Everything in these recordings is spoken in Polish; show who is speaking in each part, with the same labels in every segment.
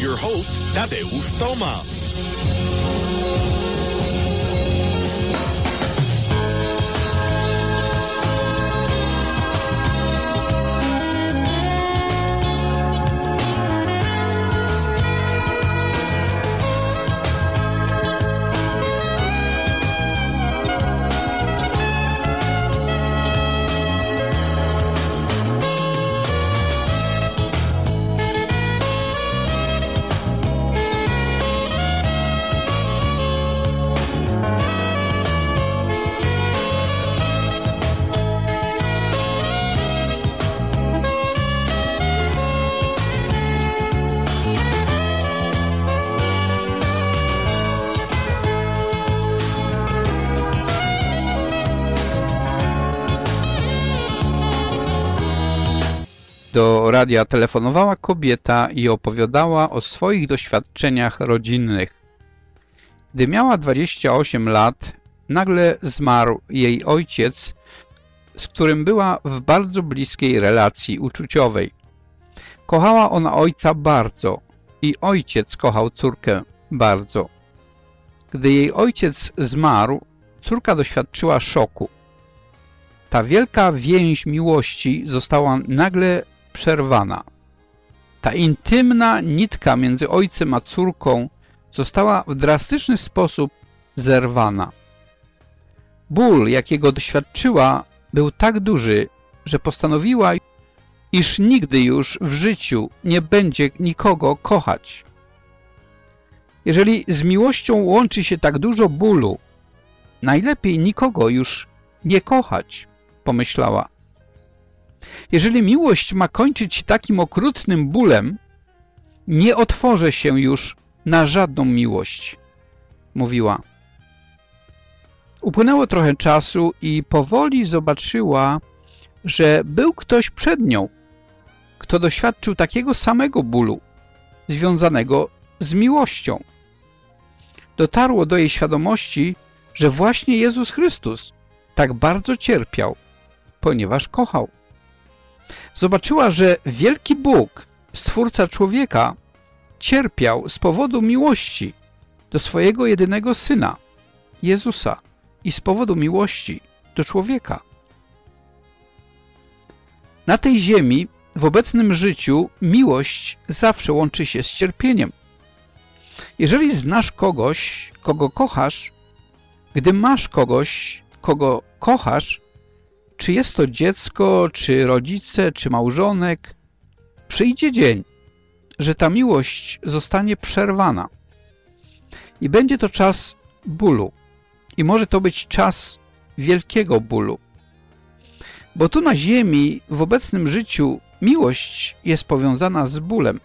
Speaker 1: your host, Tadeusz Tomasz.
Speaker 2: Do radia telefonowała kobieta i opowiadała o swoich doświadczeniach rodzinnych. Gdy miała 28 lat, nagle zmarł jej ojciec, z którym była w bardzo bliskiej relacji uczuciowej. Kochała ona ojca bardzo i ojciec kochał córkę bardzo. Gdy jej ojciec zmarł, córka doświadczyła szoku. Ta wielka więź miłości została nagle przerwana. Ta intymna nitka między ojcem a córką została w drastyczny sposób zerwana. Ból, jakiego doświadczyła, był tak duży, że postanowiła, iż nigdy już w życiu nie będzie nikogo kochać. Jeżeli z miłością łączy się tak dużo bólu, najlepiej nikogo już nie kochać, pomyślała. Jeżeli miłość ma kończyć się takim okrutnym bólem, nie otworzę się już na żadną miłość, mówiła. Upłynęło trochę czasu i powoli zobaczyła, że był ktoś przed nią, kto doświadczył takiego samego bólu, związanego z miłością. Dotarło do jej świadomości, że właśnie Jezus Chrystus tak bardzo cierpiał, ponieważ kochał. Zobaczyła, że wielki Bóg, Stwórca człowieka, cierpiał z powodu miłości do swojego jedynego Syna, Jezusa, i z powodu miłości do człowieka. Na tej ziemi, w obecnym życiu, miłość zawsze łączy się z cierpieniem. Jeżeli znasz kogoś, kogo kochasz, gdy masz kogoś, kogo kochasz, czy jest to dziecko, czy rodzice, czy małżonek, przyjdzie dzień, że ta miłość zostanie przerwana. I będzie to czas bólu. I może to być czas wielkiego bólu. Bo tu na ziemi, w obecnym życiu, miłość jest powiązana z bólem.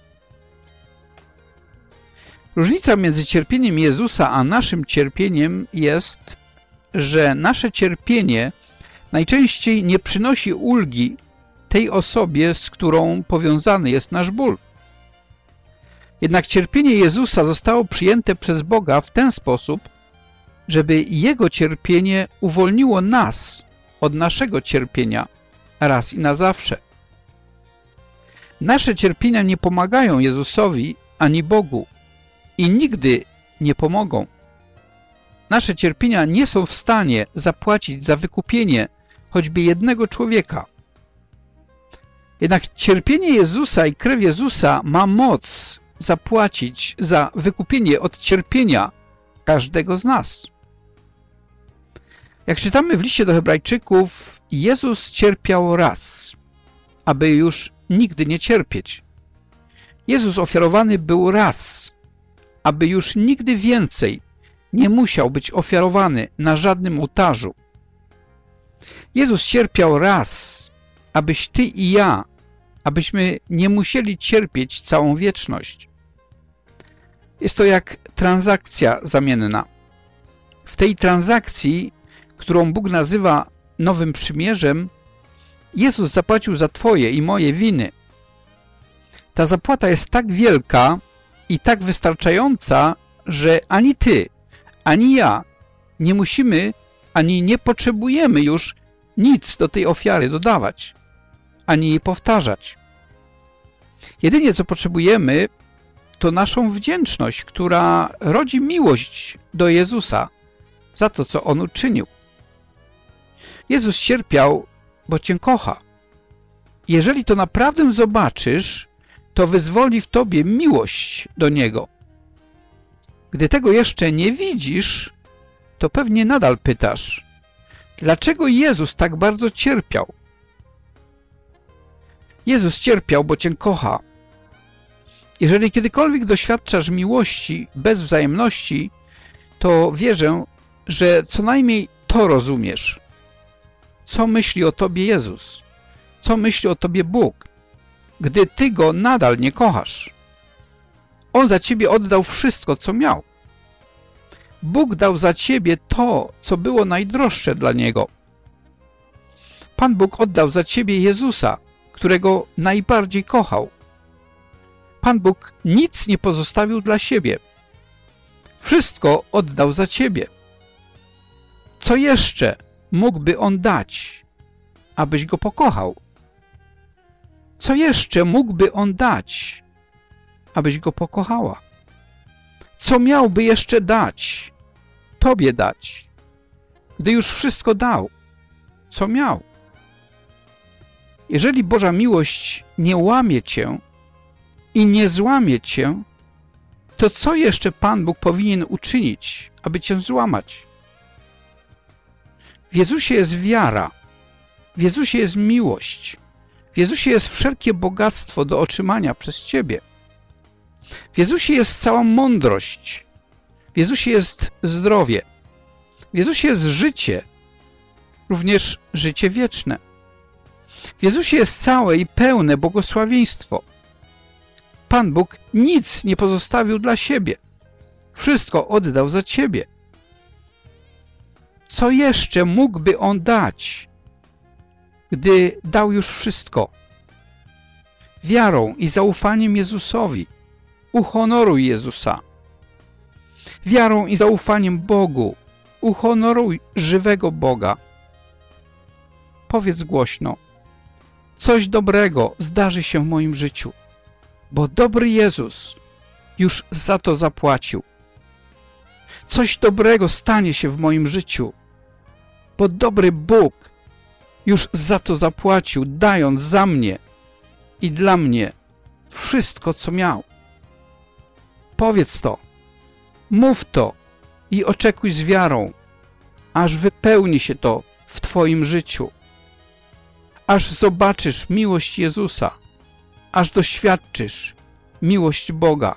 Speaker 2: Różnica między cierpieniem Jezusa a naszym cierpieniem jest, że nasze cierpienie najczęściej nie przynosi ulgi tej osobie, z którą powiązany jest nasz ból. Jednak cierpienie Jezusa zostało przyjęte przez Boga w ten sposób, żeby Jego cierpienie uwolniło nas od naszego cierpienia raz i na zawsze. Nasze cierpienia nie pomagają Jezusowi ani Bogu i nigdy nie pomogą. Nasze cierpienia nie są w stanie zapłacić za wykupienie choćby jednego człowieka. Jednak cierpienie Jezusa i krew Jezusa ma moc zapłacić za wykupienie od cierpienia każdego z nas. Jak czytamy w liście do Hebrajczyków, Jezus cierpiał raz, aby już nigdy nie cierpieć. Jezus ofiarowany był raz, aby już nigdy więcej nie musiał być ofiarowany na żadnym ołtarzu. Jezus cierpiał raz, abyś ty i ja, abyśmy nie musieli cierpieć całą wieczność. Jest to jak transakcja zamienna. W tej transakcji, którą Bóg nazywa Nowym Przymierzem, Jezus zapłacił za twoje i moje winy. Ta zapłata jest tak wielka i tak wystarczająca, że ani ty, ani ja nie musimy, ani nie potrzebujemy już nic do tej ofiary dodawać, ani jej powtarzać. Jedynie co potrzebujemy, to naszą wdzięczność, która rodzi miłość do Jezusa za to, co On uczynił. Jezus cierpiał, bo Cię kocha. Jeżeli to naprawdę zobaczysz, to wyzwoli w Tobie miłość do Niego. Gdy tego jeszcze nie widzisz, to pewnie nadal pytasz, dlaczego Jezus tak bardzo cierpiał? Jezus cierpiał, bo Cię kocha. Jeżeli kiedykolwiek doświadczasz miłości bez wzajemności, to wierzę, że co najmniej to rozumiesz. Co myśli o Tobie Jezus? Co myśli o Tobie Bóg, gdy Ty Go nadal nie kochasz? On za Ciebie oddał wszystko, co miał. Bóg dał za Ciebie to, co było najdroższe dla Niego. Pan Bóg oddał za Ciebie Jezusa, którego najbardziej kochał. Pan Bóg nic nie pozostawił dla siebie. Wszystko oddał za Ciebie. Co jeszcze mógłby On dać, abyś Go pokochał? Co jeszcze mógłby On dać, abyś Go pokochała? Co miałby jeszcze dać, Tobie dać, gdy już wszystko dał, co miał? Jeżeli Boża miłość nie łamie Cię i nie złamie Cię, to co jeszcze Pan Bóg powinien uczynić, aby Cię złamać? W Jezusie jest wiara, w Jezusie jest miłość, w Jezusie jest wszelkie bogactwo do otrzymania przez Ciebie. W Jezusie jest cała mądrość, w Jezusie jest zdrowie, w Jezusie jest życie, również życie wieczne. W Jezusie jest całe i pełne błogosławieństwo. Pan Bóg nic nie pozostawił dla siebie. Wszystko oddał za Ciebie. Co jeszcze mógłby On dać, gdy dał już wszystko? Wiarą i zaufaniem Jezusowi uhonoruj Jezusa. Wiarą i zaufaniem Bogu uhonoruj żywego Boga. Powiedz głośno, coś dobrego zdarzy się w moim życiu, bo dobry Jezus już za to zapłacił. Coś dobrego stanie się w moim życiu, bo dobry Bóg już za to zapłacił, dając za mnie i dla mnie wszystko, co miał. Powiedz to, mów to i oczekuj z wiarą, aż wypełni się to w Twoim życiu, aż zobaczysz miłość Jezusa, aż doświadczysz miłość Boga.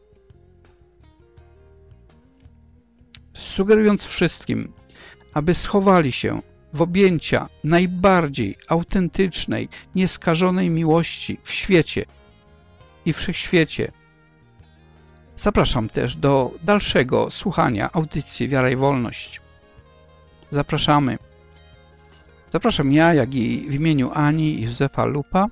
Speaker 2: Sugerując wszystkim, aby schowali się w objęcia najbardziej autentycznej, nieskażonej miłości w świecie i wszechświecie. Zapraszam też do dalszego słuchania audycji Wiara i Wolność. Zapraszamy. Zapraszam ja, jak i w imieniu Ani i Józefa Lupa.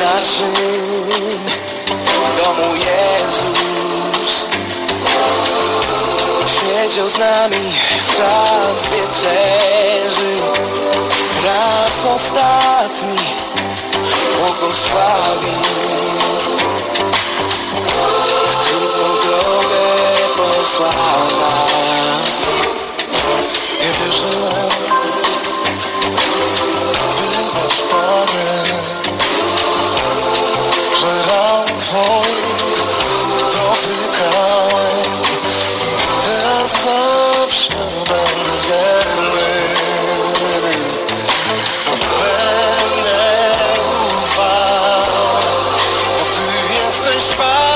Speaker 3: naszym domu Jezus siedział z nami w czas wieczerzy, raz ostatni błogosławił. W trudną drogę posłał nas. Nie wierzyłem, wybacz Panie, że ran Twoich dotykałem. Teraz zawsze będę wierny, będę ufał, bo Ty jesteś Pan.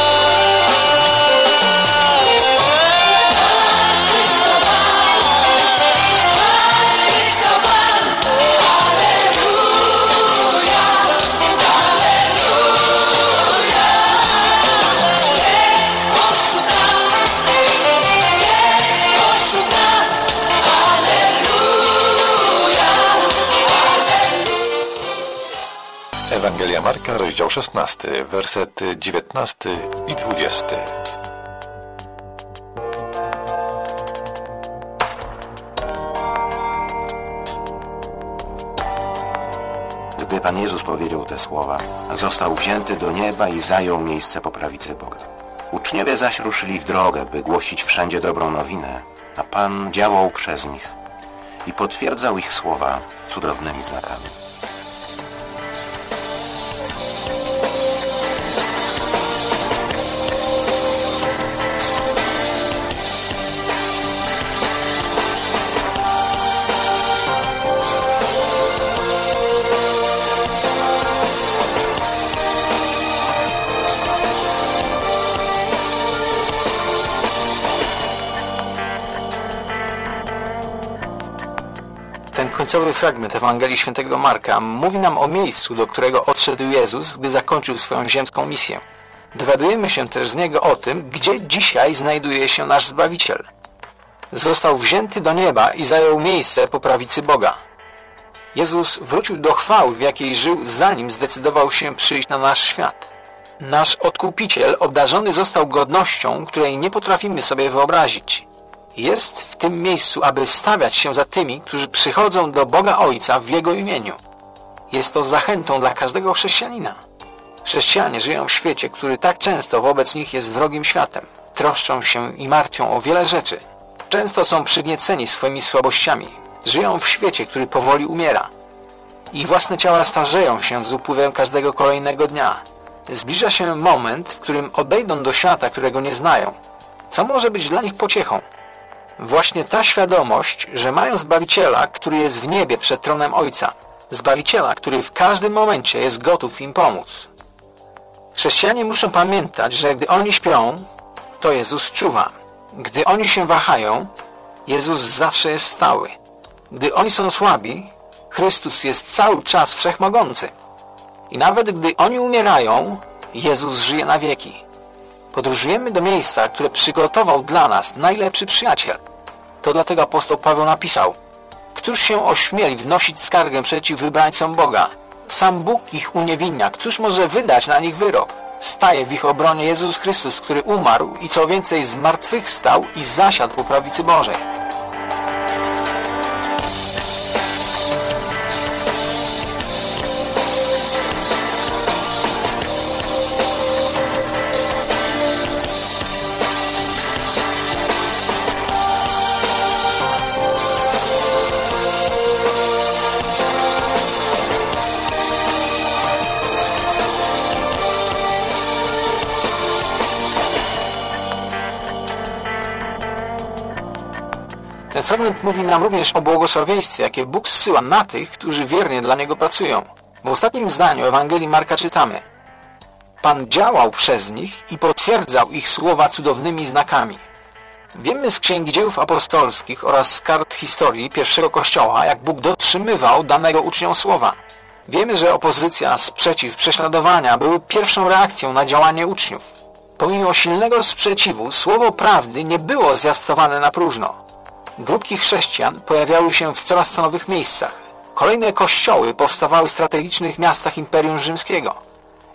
Speaker 4: Ewangelia Marka, rozdział 16, wersety 19 i 20.
Speaker 5: Gdy Pan Jezus powiedział te słowa, został wzięty do nieba i zajął miejsce po prawicy Boga. Uczniowie zaś ruszyli w drogę, by głosić wszędzie dobrą nowinę, a Pan działał przez nich i potwierdzał ich słowa cudownymi znakami.
Speaker 6: Ten końcowy fragment Ewangelii Świętego Marka mówi nam o miejscu, do którego odszedł Jezus, gdy zakończył swoją ziemską misję. Dowiadujemy się też z niego o tym, gdzie dzisiaj znajduje się nasz Zbawiciel. Został wzięty do nieba i zajął miejsce po prawicy Boga. Jezus wrócił do chwały, w jakiej żył, zanim zdecydował się przyjść na nasz świat. Nasz Odkupiciel obdarzony został godnością, której nie potrafimy sobie wyobrazić. Jest w tym miejscu, aby wstawiać się za tymi, którzy przychodzą do Boga Ojca w Jego imieniu. Jest to zachętą dla każdego chrześcijanina. Chrześcijanie żyją w świecie, który tak często wobec nich jest wrogim światem. Troszczą się i martwią o wiele rzeczy. Często są przygnieceni swoimi słabościami. Żyją w świecie, który powoli umiera. Ich własne ciała starzeją się z upływem każdego kolejnego dnia. Zbliża się moment, w którym odejdą do świata, którego nie znają. Co może być dla nich pociechą? Właśnie ta świadomość, że mają Zbawiciela, który jest w niebie przed tronem Ojca. Zbawiciela, który w każdym momencie jest gotów im pomóc. Chrześcijanie muszą pamiętać, że gdy oni śpią, to Jezus czuwa. Gdy oni się wahają, Jezus zawsze jest stały. Gdy oni są słabi, Chrystus jest cały czas wszechmogący. I nawet gdy oni umierają, Jezus żyje na wieki. Podróżujemy do miejsca, które przygotował dla nas najlepszy przyjaciel. To dlatego apostoł Paweł napisał: Któż się ośmieli wnosić skargę przeciw wybrańcom Boga? Sam Bóg ich uniewinnia. Któż może wydać na nich wyrok? Staje w ich obronie Jezus Chrystus, który umarł i co więcej zmartwychwstał i zasiadł po prawicy Bożej. Ten fragment mówi nam również o błogosławieństwie, jakie Bóg zsyła na tych, którzy wiernie dla Niego pracują. W ostatnim zdaniu Ewangelii Marka czytamy: Pan działał przez nich i potwierdzał ich słowa cudownymi znakami. Wiemy z Księgi Dziejów Apostolskich oraz z kart historii pierwszego Kościoła, jak Bóg dotrzymywał danego uczniom słowa. Wiemy, że opozycja, sprzeciw, prześladowania były pierwszą reakcją na działanie uczniów. Pomimo silnego sprzeciwu, słowo prawdy nie było zwiastowane na próżno. Grupki chrześcijan pojawiały się w coraz to nowych miejscach. Kolejne kościoły powstawały w strategicznych miastach Imperium Rzymskiego.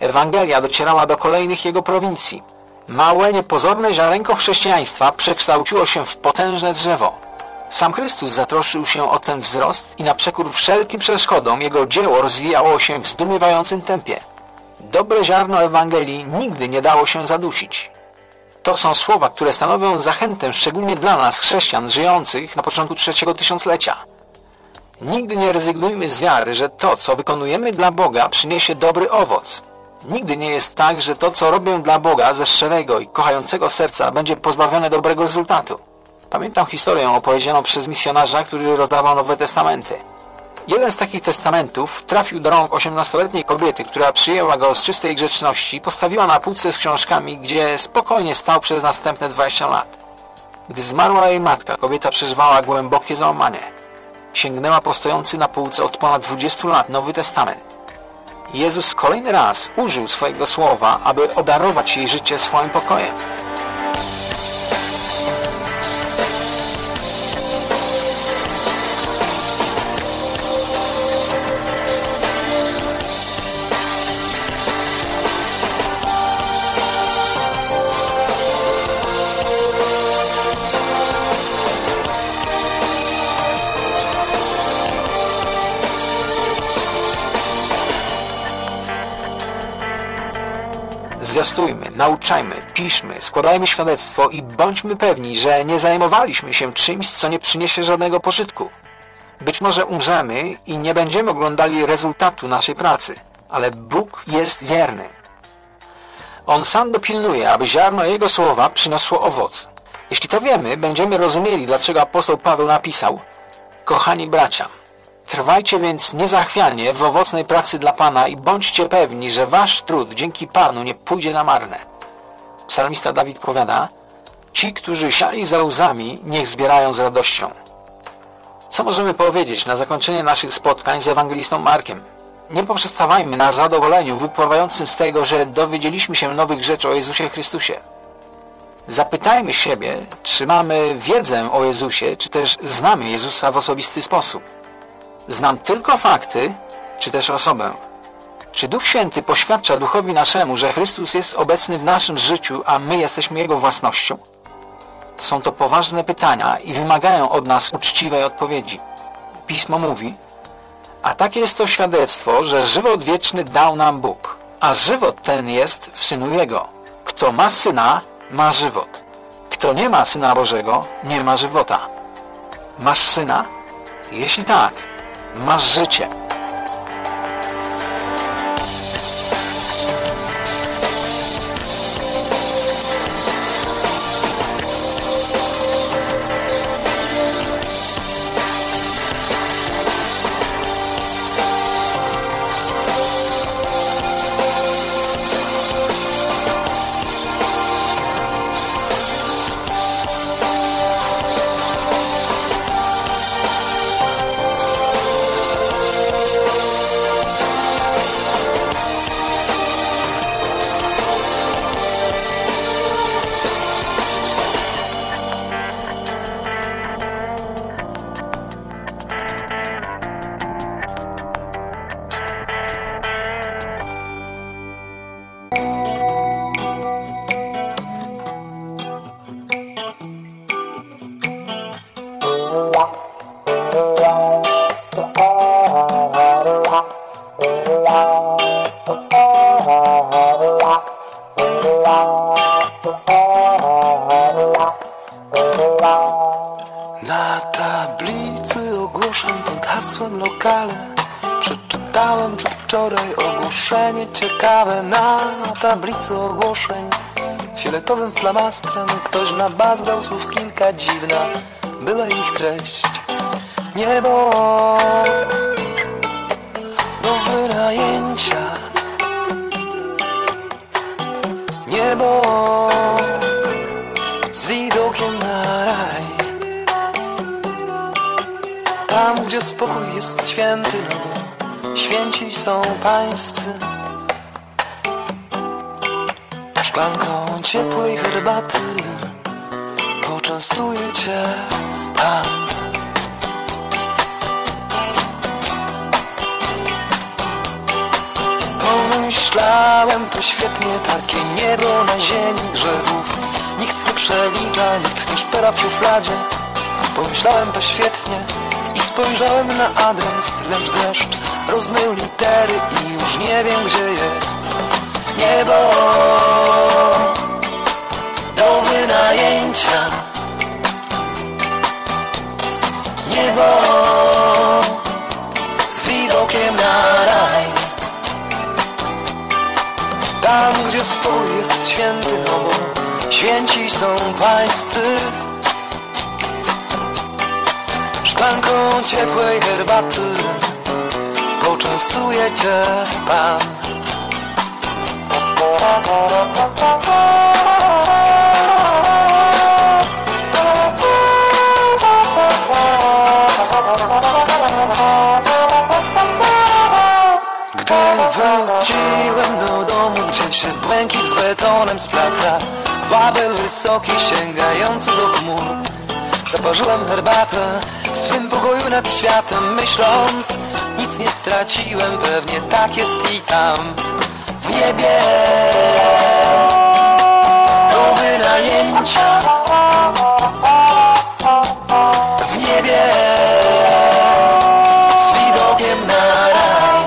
Speaker 6: Ewangelia docierała do kolejnych jego prowincji. Małe, niepozorne ziarenko chrześcijaństwa przekształciło się w potężne drzewo. Sam Chrystus zatroszczył się o ten wzrost i na przekór wszelkim przeszkodom jego dzieło rozwijało się w zdumiewającym tempie. Dobre ziarno Ewangelii nigdy nie dało się zadusić. To są słowa, które stanowią zachętę szczególnie dla nas, chrześcijan żyjących na początku trzeciego tysiąclecia. Nigdy nie rezygnujmy z wiary, że to, co wykonujemy dla Boga, przyniesie dobry owoc. Nigdy nie jest tak, że to, co robię dla Boga ze szczerego i kochającego serca, będzie pozbawione dobrego rezultatu. Pamiętam historię opowiedzianą przez misjonarza, który rozdawał Nowe Testamenty. Jeden z takich testamentów trafił do rąk 18-letniej kobiety, która przyjęła go z czystej grzeczności, postawiła na półce z książkami, gdzie spokojnie stał przez następne 20 lat. Gdy zmarła jej matka, kobieta przeżywała głębokie załamanie. Sięgnęła po stojący na półce od ponad 20 lat Nowy Testament. Jezus kolejny raz użył swojego słowa, aby obdarować jej życie swoim pokojem. Zwiastujmy, nauczajmy, piszmy, składajmy świadectwo i bądźmy pewni, że nie zajmowaliśmy się czymś, co nie przyniesie żadnego pożytku. Być może umrzemy i nie będziemy oglądali rezultatu naszej pracy, ale Bóg jest wierny. On sam dopilnuje, aby ziarno Jego słowa przyniosło owoc. Jeśli to wiemy, będziemy rozumieli, dlaczego apostoł Paweł napisał: Kochani bracia, trwajcie więc niezachwianie w owocnej pracy dla Pana i bądźcie pewni, że wasz trud dzięki Panu nie pójdzie na marne. Psalmista Dawid powiada: Ci, którzy siali za łzami, niech zbierają z radością. Co możemy powiedzieć na zakończenie naszych spotkań z ewangelistą Markiem? Nie poprzestawajmy na zadowoleniu wypływającym z tego, że dowiedzieliśmy się nowych rzeczy o Jezusie Chrystusie. Zapytajmy siebie, czy mamy wiedzę o Jezusie, czy też znamy Jezusa w osobisty sposób. Znam tylko fakty, czy też osobę? Czy Duch Święty poświadcza duchowi naszemu, że Chrystus jest obecny w naszym życiu, a my jesteśmy Jego własnością? Są to poważne pytania i wymagają od nas uczciwej odpowiedzi. Pismo mówi: a takie jest to świadectwo, że żywot wieczny dał nam Bóg, a żywot ten jest w Synu Jego. Kto ma Syna, ma żywot. Kto nie ma Syna Bożego, nie ma żywota. Masz Syna? Jeśli tak, masz życie.
Speaker 3: Na tablicy ogłoszeń pod hasłem lokale przeczytałem przedwczoraj ogłoszenie ciekawe. Na tablicy ogłoszeń fioletowym flamastrem ktoś nabazgrał słów kilka, dziwna była ich treść. Niebo do wynajęcia, niebo z widokiem na raj, tam gdzie spokój jest święty, no bo święci są pańscy. Szklanką ciepłej herbaty poczęstuje cię Pan. Pomyśl Pomyślałem, to świetnie, takie niebo na ziemi grzechów. Nikt nie przelicza, nikt nie szpera w szufladzie. Pomyślałem, to świetnie i spojrzałem na adres, lecz deszcz rozmył litery i już nie wiem, gdzie jest niebo do wynajęcia. Niebo z widokiem na raj. Tam, gdzie spokój jest święty, no bo święci są pańscy. Szklanką ciepłej herbaty poczęstuje cię Pan. Gdy wróciłem do domu, gdzie się błękit z betonem splata, w Babel wysoki sięgający do chmur, zaparzyłem herbatę w swym pokoju nad światem, myśląc, nic nie straciłem, pewnie tak jest i tam w niebie do wynajęcia. W niebie z widokiem na raj.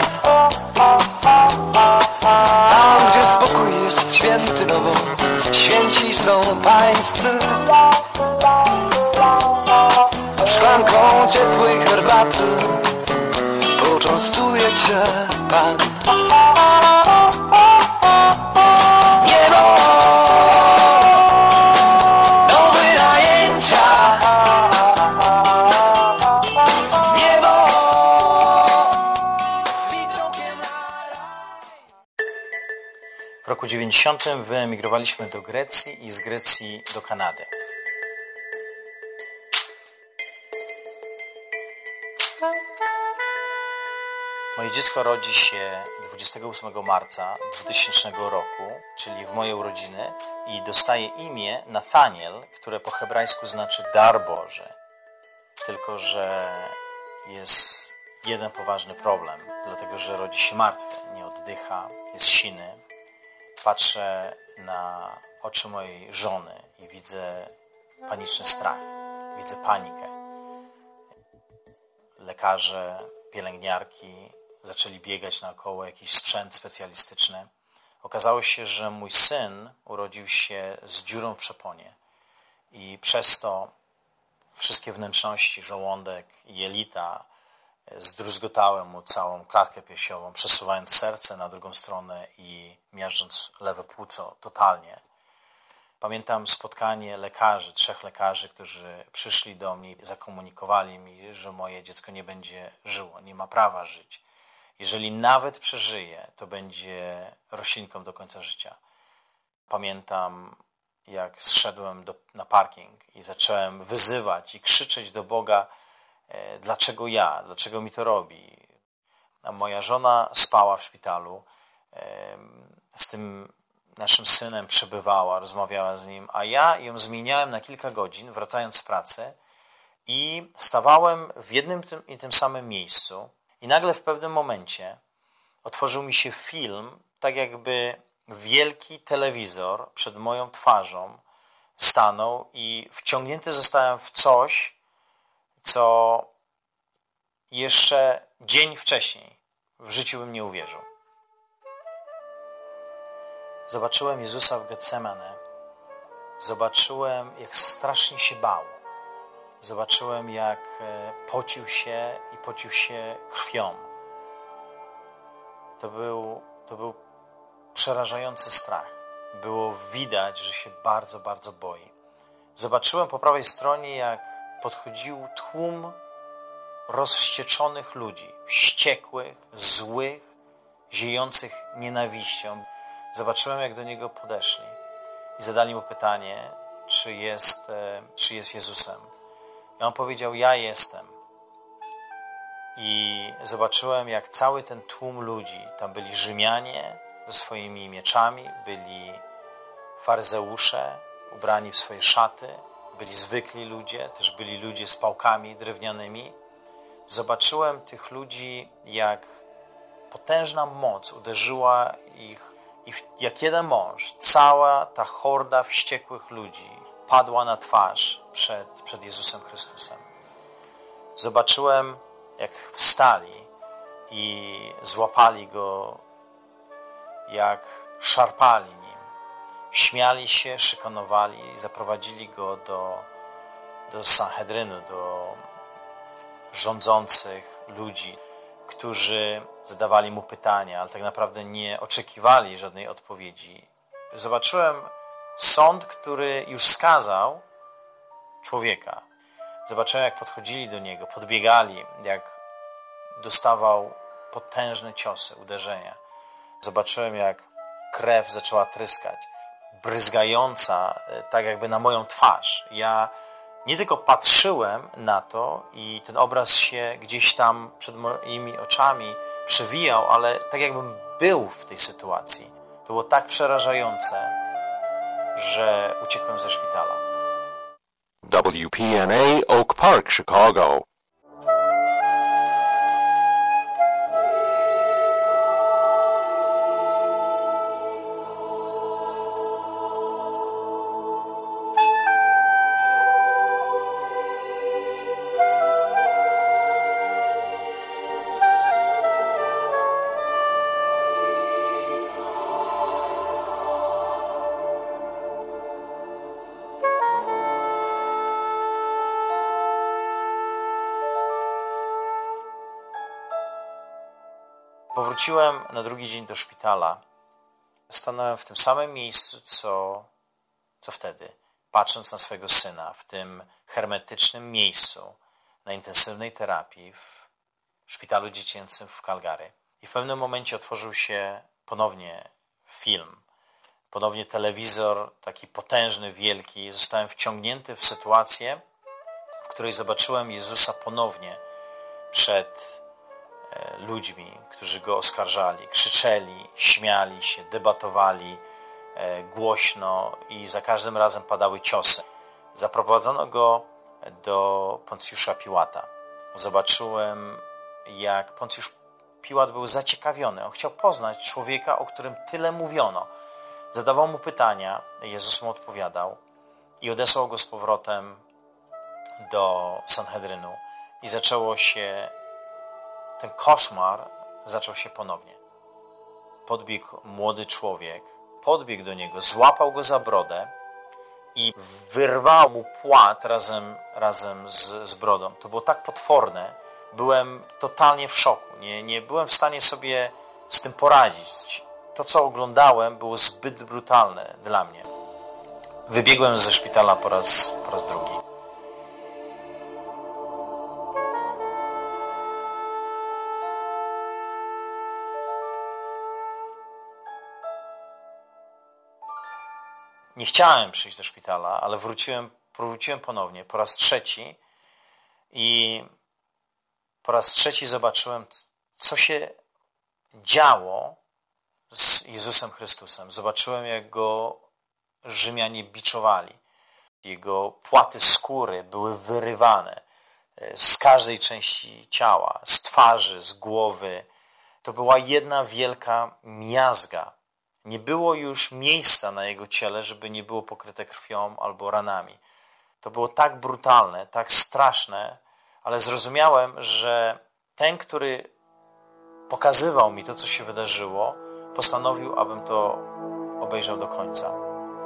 Speaker 3: Tam, gdzie spokój jest święty, no bo święci są pańscy. Szklanką ciepłej herbaty poczęstuje cię Pan. Niebo do wynajęcia. Niebo z widokiem na raj.
Speaker 7: W roku 90 wyemigrowaliśmy do Grecji i z Grecji do Kanady. Moje dziecko rodzi się 28 marca 2000 roku, czyli w moje urodziny, i dostaje imię Nathaniel, które po hebrajsku znaczy dar Boży. Tylko że jest jeden poważny problem, dlatego że rodzi się martwy, nie oddycha, jest siny. Patrzę na oczy mojej żony i widzę paniczny strach, widzę panikę. Lekarze, pielęgniarki zaczęli biegać naokoło, jakiś sprzęt specjalistyczny. Okazało się, że mój syn urodził się z dziurą w przeponie i przez to wszystkie wnętrzności, żołądek i jelita zdruzgotały mu całą klatkę piersiową, przesuwając serce na drugą stronę i miażdżąc lewe płuco totalnie. Pamiętam spotkanie lekarzy, 3 lekarzy, którzy przyszli do mnie i zakomunikowali mi, że moje dziecko nie będzie żyło, nie ma prawa żyć. Jeżeli nawet przeżyje, to będzie roślinką do końca życia. Pamiętam, jak zszedłem na parking i zacząłem wyzywać i krzyczeć do Boga, dlaczego ja, dlaczego mi to robi. A moja żona spała w szpitalu, z tym naszym synem przebywała, rozmawiała z nim, a ja ją zmieniałem na kilka godzin, wracając z pracy, i stawałem w jednym i tym samym miejscu i nagle w pewnym momencie otworzył mi się film, tak jakby wielki telewizor przed moją twarzą stanął i wciągnięty zostałem w coś, co jeszcze dzień wcześniej w życiu bym nie uwierzył. Zobaczyłem Jezusa w Getsemane. Zobaczyłem, jak strasznie się bał. Zobaczyłem, jak pocił się krwią. To był przerażający strach. Było widać, że się bardzo, bardzo boi. Zobaczyłem po prawej stronie, jak podchodził tłum rozwścieczonych ludzi, wściekłych, złych, ziejących nienawiścią. Zobaczyłem, jak do niego podeszli i zadali mu pytanie, czy jest Jezusem. I on powiedział, ja jestem. I zobaczyłem, jak cały ten tłum ludzi, tam byli Rzymianie ze swoimi mieczami, byli faryzeusze ubrani w swoje szaty, byli zwykli ludzie, też byli ludzie z pałkami drewnianymi. Zobaczyłem tych ludzi, jak potężna moc uderzyła ich i jak jeden mąż, cała ta horda wściekłych ludzi padła na twarz przed Jezusem Chrystusem. Zobaczyłem, jak wstali i złapali Go, jak szarpali Nim. Śmiali się, szykanowali i zaprowadzili Go do Sanhedrynu, do rządzących ludzi, którzy zadawali Mu pytania, ale tak naprawdę nie oczekiwali żadnej odpowiedzi. Zobaczyłem sąd, który już skazał człowieka. Zobaczyłem, jak podchodzili do Niego, podbiegali, jak dostawał potężne ciosy, uderzenia. Zobaczyłem, jak krew zaczęła tryskać, bryzgająca tak jakby na moją twarz. Ja nie tylko patrzyłem na to i ten obraz się gdzieś tam przed moimi oczami przewijał, ale tak jakbym był w tej sytuacji. To było tak przerażające, że uciekłem ze szpitala.
Speaker 1: WPNA Oak Park, Chicago.
Speaker 7: Powróciłem na drugi dzień do szpitala. Stanąłem w tym samym miejscu, co wtedy, patrząc na swojego syna, w tym hermetycznym miejscu na intensywnej terapii w szpitalu dziecięcym w Calgary. I w pewnym momencie otworzył się ponownie film, ponownie telewizor, taki potężny, wielki. Zostałem wciągnięty w sytuację, w której zobaczyłem Jezusa ponownie przed ludźmi, którzy Go oskarżali, krzyczeli, śmiali się, debatowali głośno i za każdym razem padały ciosy. Zaprowadzono Go do Poncjusza Piłata. Zobaczyłem, jak Poncjusz Piłat był zaciekawiony. On chciał poznać człowieka, o którym tyle mówiono. Zadawał mu pytania, Jezus mu odpowiadał i odesłał Go z powrotem do Sanhedrynu i ten koszmar zaczął się ponownie. Podbiegł młody człowiek, podbiegł do niego, złapał go za brodę i wyrwał mu płat razem z brodą. To było tak potworne, byłem totalnie w szoku. Nie byłem w stanie sobie z tym poradzić. To, co oglądałem, było zbyt brutalne dla mnie. Wybiegłem ze szpitala po raz drugi. Nie chciałem przyjść do szpitala, ale wróciłem ponownie, po raz trzeci i po raz trzeci zobaczyłem, co się działo z Jezusem Chrystusem. Zobaczyłem, jak Go Rzymianie biczowali. Jego płaty skóry były wyrywane z każdej części ciała, z twarzy, z głowy. To była jedna wielka miazga. Nie było już miejsca na Jego ciele, żeby nie było pokryte krwią albo ranami. To było tak brutalne, tak straszne, ale zrozumiałem, że ten, który pokazywał mi to, co się wydarzyło, postanowił, abym to obejrzał do końca.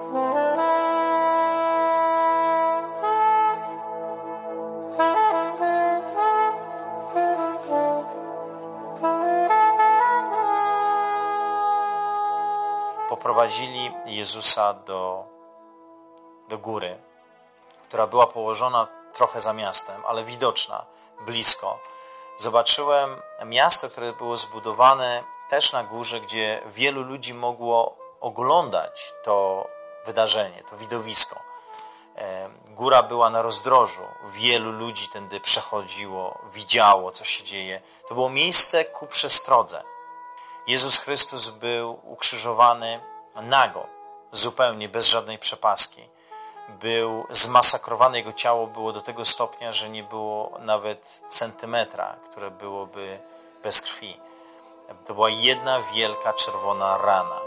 Speaker 7: Poprowadzili Jezusa do góry, która była położona trochę za miastem, ale widoczna, blisko. Zobaczyłem miasto, które było zbudowane też na górze, gdzie wielu ludzi mogło oglądać to wydarzenie, to widowisko. Góra była na rozdrożu, wielu ludzi tędy przechodziło, widziało, co się dzieje. To było miejsce ku przestrodze. Jezus Chrystus był ukrzyżowany nago, zupełnie bez żadnej przepaski. Był zmasakrowany, Jego ciało było do tego stopnia, że nie było nawet centymetra, które byłoby bez krwi. To była jedna wielka czerwona rana.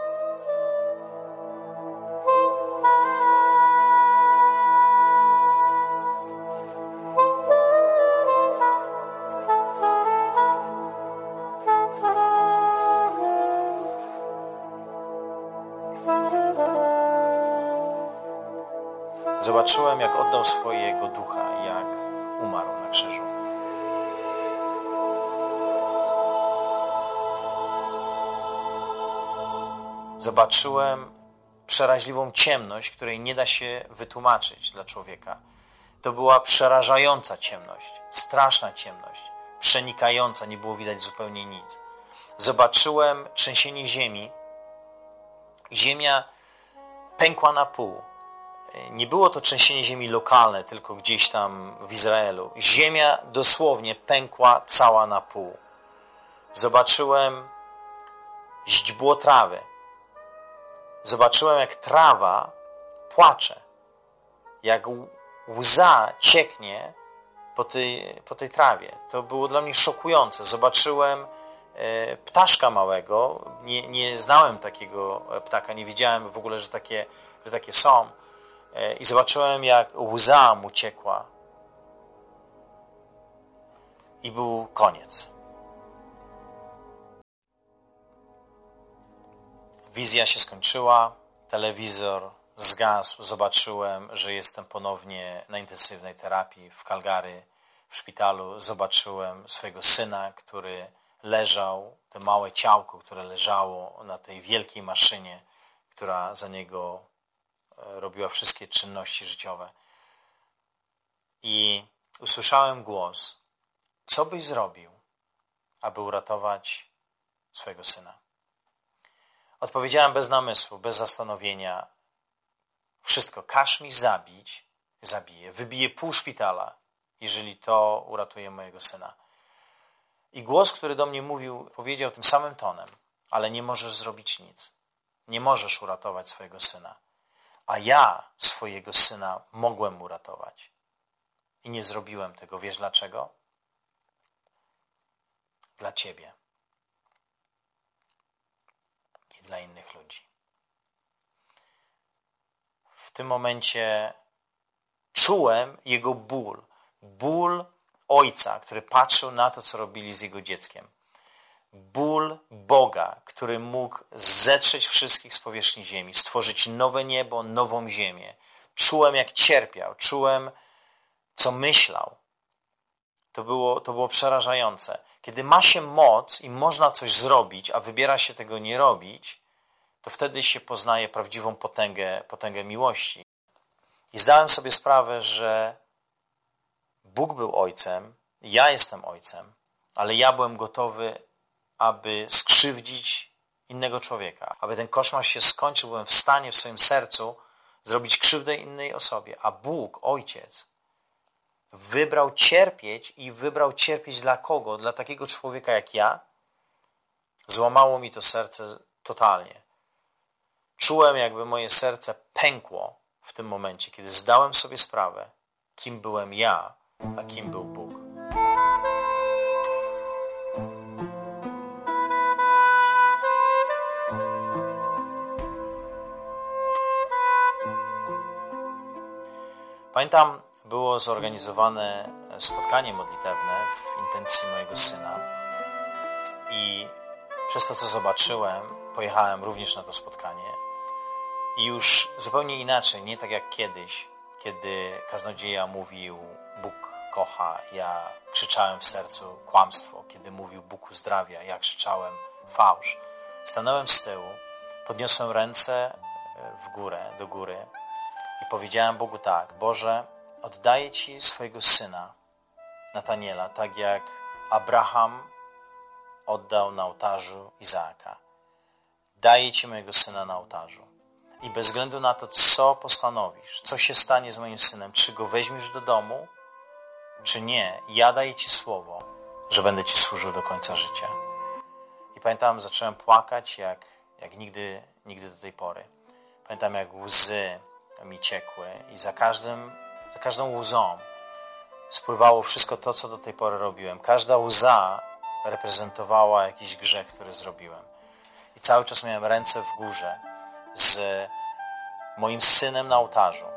Speaker 7: Zobaczyłem, jak oddał swojego ducha, jak umarł na krzyżu. Zobaczyłem przeraźliwą ciemność, której nie da się wytłumaczyć dla człowieka. To była przerażająca ciemność, straszna ciemność, przenikająca, nie było widać zupełnie nic. Zobaczyłem trzęsienie ziemi. Ziemia pękła na pół. Nie było to trzęsienie ziemi lokalne, tylko gdzieś tam w Izraelu. Ziemia dosłownie pękła cała na pół. Zobaczyłem źdźbło trawy. Zobaczyłem, jak trawa płacze. Jak łza cieknie po tej trawie. To było dla mnie szokujące. Zobaczyłem ptaszka małego. Nie znałem takiego ptaka. Nie wiedziałem w ogóle, że takie są. I zobaczyłem, jak łza mu ciekła. I był koniec. Wizja się skończyła, telewizor zgasł, zobaczyłem, że jestem ponownie na intensywnej terapii w Calgary, w szpitalu. Zobaczyłem swojego syna, który leżał, to małe ciałko, które leżało na tej wielkiej maszynie, która za niego robiła wszystkie czynności życiowe. I usłyszałem głos: co byś zrobił, aby uratować swojego syna? Odpowiedziałem bez namysłu, bez zastanowienia: wszystko, każ mi zabić, zabiję, wybiję pół szpitala, jeżeli to uratuje mojego syna. I głos, który do mnie mówił, powiedział tym samym tonem: ale nie możesz zrobić nic. Nie możesz uratować swojego syna. A ja swojego syna mogłem uratować. I nie zrobiłem tego. Wiesz dlaczego? Dla ciebie. I dla innych ludzi. W tym momencie czułem jego ból. Ból ojca, który patrzył na to, co robili z jego dzieckiem. Ból Boga, który mógł zetrzeć wszystkich z powierzchni ziemi, stworzyć nowe niebo, nową ziemię. Czułem, jak cierpiał, czułem, co myślał. To było przerażające. Kiedy ma się moc i można coś zrobić, a wybiera się tego nie robić, to wtedy się poznaje prawdziwą potęgę miłości. I zdałem sobie sprawę, że Bóg był ojcem, ja jestem ojcem, ale ja byłem gotowy, aby skrzywdzić innego człowieka. Aby ten koszmar się skończył, byłem w stanie w swoim sercu zrobić krzywdę innej osobie. A Bóg, Ojciec, wybrał cierpieć dla kogo? Dla takiego człowieka jak ja? Złamało mi to serce totalnie. Czułem, jakby moje serce pękło w tym momencie, kiedy zdałem sobie sprawę, kim byłem ja, a kim był Bóg. Pamiętam, było zorganizowane spotkanie modlitewne w intencji mojego syna i przez to, co zobaczyłem, pojechałem również na to spotkanie i już zupełnie inaczej, nie tak jak kiedyś, kiedy kaznodzieja mówił: Bóg kocha, ja krzyczałem w sercu kłamstwo. Kiedy mówił: Bóg uzdrawia, ja krzyczałem fałsz. Stanąłem z tyłu, podniosłem ręce do góry i powiedziałem Bogu tak: Boże, oddaję Ci swojego syna Nataniela, tak jak Abraham oddał na ołtarzu Izaaka. Daję Ci mojego syna na ołtarzu. I bez względu na to, co postanowisz, co się stanie z moim synem, czy go weźmiesz do domu, czy nie, ja daję Ci słowo, że będę Ci służył do końca życia. I pamiętam, zacząłem płakać jak nigdy do tej pory. Pamiętam, jak łzy mi ciekły i za każdą łzą spływało wszystko to, co do tej pory robiłem. Każda łza reprezentowała jakiś grzech, który zrobiłem. I cały czas miałem ręce w górze z moim synem na ołtarzu.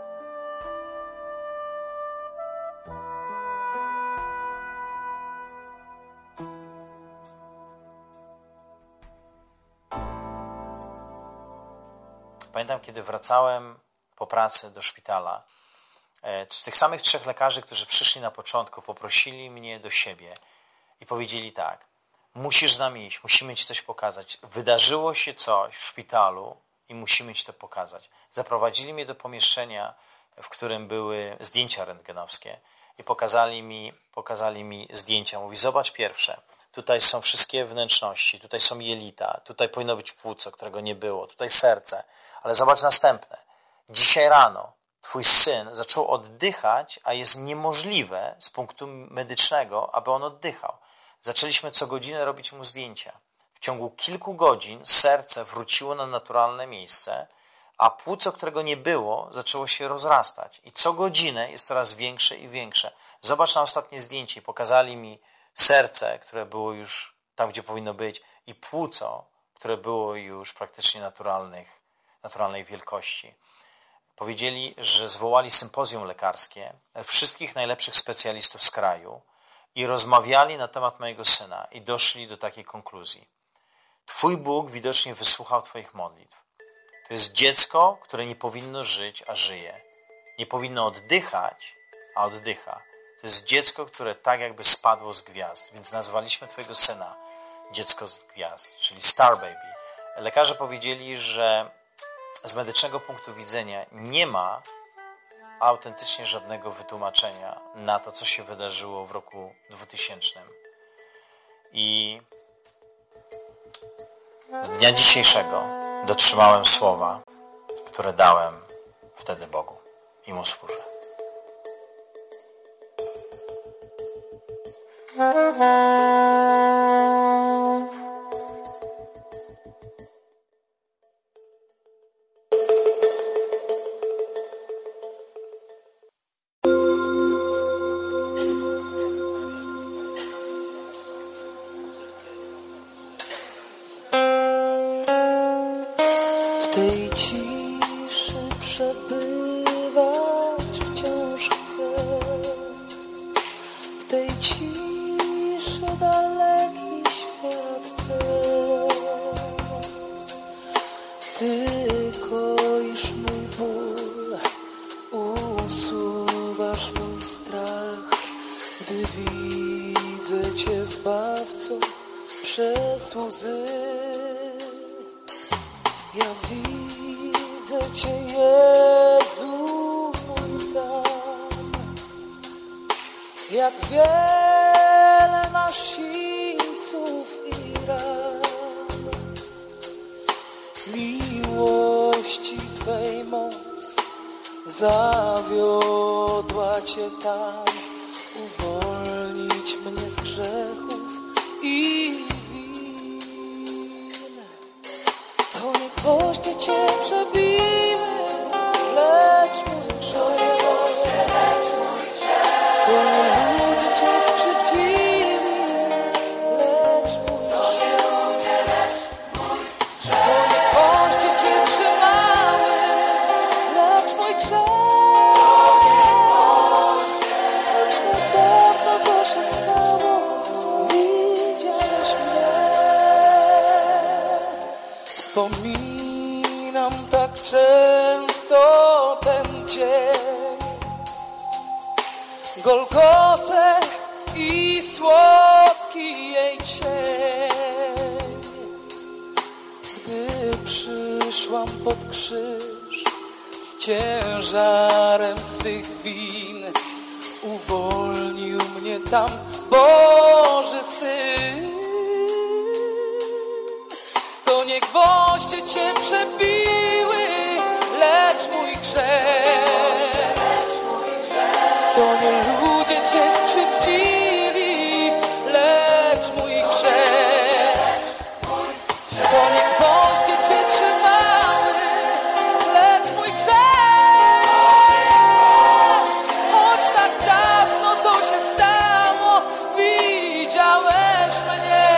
Speaker 7: Pamiętam, kiedy wracałem po pracy do szpitala, z tych samych 3 lekarzy, którzy przyszli na początku, poprosili mnie do siebie i powiedzieli tak: musisz z nami iść, musimy ci coś pokazać. Wydarzyło się coś w szpitalu i musimy ci to pokazać. Zaprowadzili mnie do pomieszczenia, w którym były zdjęcia rentgenowskie i pokazali mi zdjęcia. Mówi: zobacz pierwsze, tutaj są wszystkie wnętrzności, tutaj są jelita, tutaj powinno być płuco, którego nie było, tutaj serce. Ale zobacz następne. Dzisiaj rano twój syn zaczął oddychać, a jest niemożliwe z punktu medycznego, aby on oddychał. Zaczęliśmy co godzinę robić mu zdjęcia. W ciągu kilku godzin serce wróciło na naturalne miejsce, a płuco, którego nie było, zaczęło się rozrastać. I co godzinę jest coraz większe i większe. Zobacz na ostatnie zdjęcie. Pokazali mi serce, które było już tam, gdzie powinno być, i płuco, które było już praktycznie naturalnej wielkości. Powiedzieli, że zwołali sympozjum lekarskie wszystkich najlepszych specjalistów z kraju i rozmawiali na temat mojego syna i doszli do takiej konkluzji. Twój Bóg widocznie wysłuchał twoich modlitw. To jest dziecko, które nie powinno żyć, a żyje. Nie powinno oddychać, a oddycha. To jest dziecko, które tak jakby spadło z gwiazd, więc nazwaliśmy twojego syna dziecko z gwiazd, czyli Star Baby. Lekarze powiedzieli, że z medycznego punktu widzenia nie ma autentycznie żadnego wytłumaczenia na to, co się wydarzyło w roku 2000. I do dnia dzisiejszego dotrzymałem słowa, które dałem wtedy Bogu i Mu służę.
Speaker 3: W tej ciszy przebywać wciąż chcę. W tej ciszy daleki świat ten. Ty koisz mój ból, usuwasz mój strach, gdy widzę Cię, Zbawco, przez łzy. Ja widzę Cię, Jezu mój Pan, jak wiele masz sińców i ran. Miłości Twej moc zawiodła Cię tam, uwolnić mnie z grzechów i to nie gwoździe Cię przebiły, lecz mój grzech. To nie ludzie Cię skrzywdzili, lecz mój grzech. To nie gwoździe Cię trzymały, lecz mój grzech. Choć na pewno to się stało, widziałeś mnie. Wspominam tak często ten dzień, Golgotę i słodki jej cień. Gdy przyszłam pod krzyż z ciężarem swych win, uwolnił mnie tam Boży Syn. To nie gwoździe Cię przebiły, lecz mój grzech. To nie ludzie Cię skrzywdzili, lecz mój grzech. To nie gwoździe Cię trzymały, lecz mój grzech. Choć tak dawno to się stało, widziałeś mnie.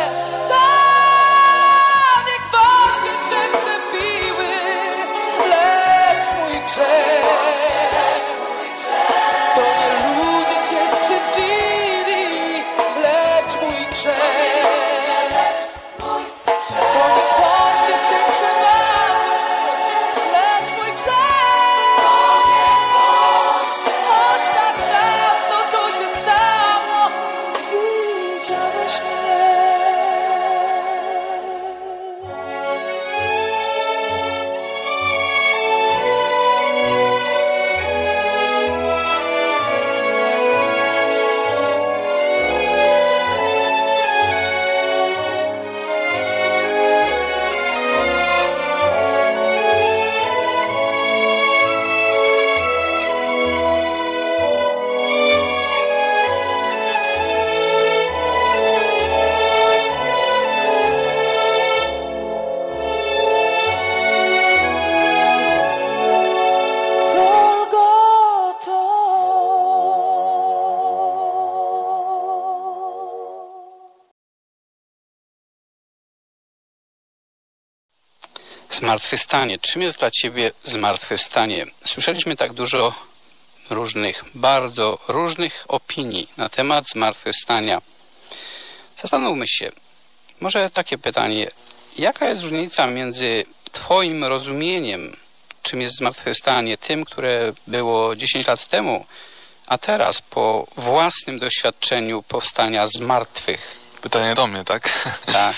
Speaker 2: Zmartwychwstanie. Czym jest dla Ciebie zmartwychwstanie? Słyszeliśmy tak dużo różnych, bardzo różnych opinii na temat zmartwychwstania. Zastanówmy się, może takie pytanie, jaka jest różnica między Twoim rozumieniem, czym jest zmartwychwstanie, tym, które było 10 lat temu, a teraz po własnym doświadczeniu powstania z martwych?
Speaker 1: Pytanie do mnie, tak?
Speaker 2: Tak.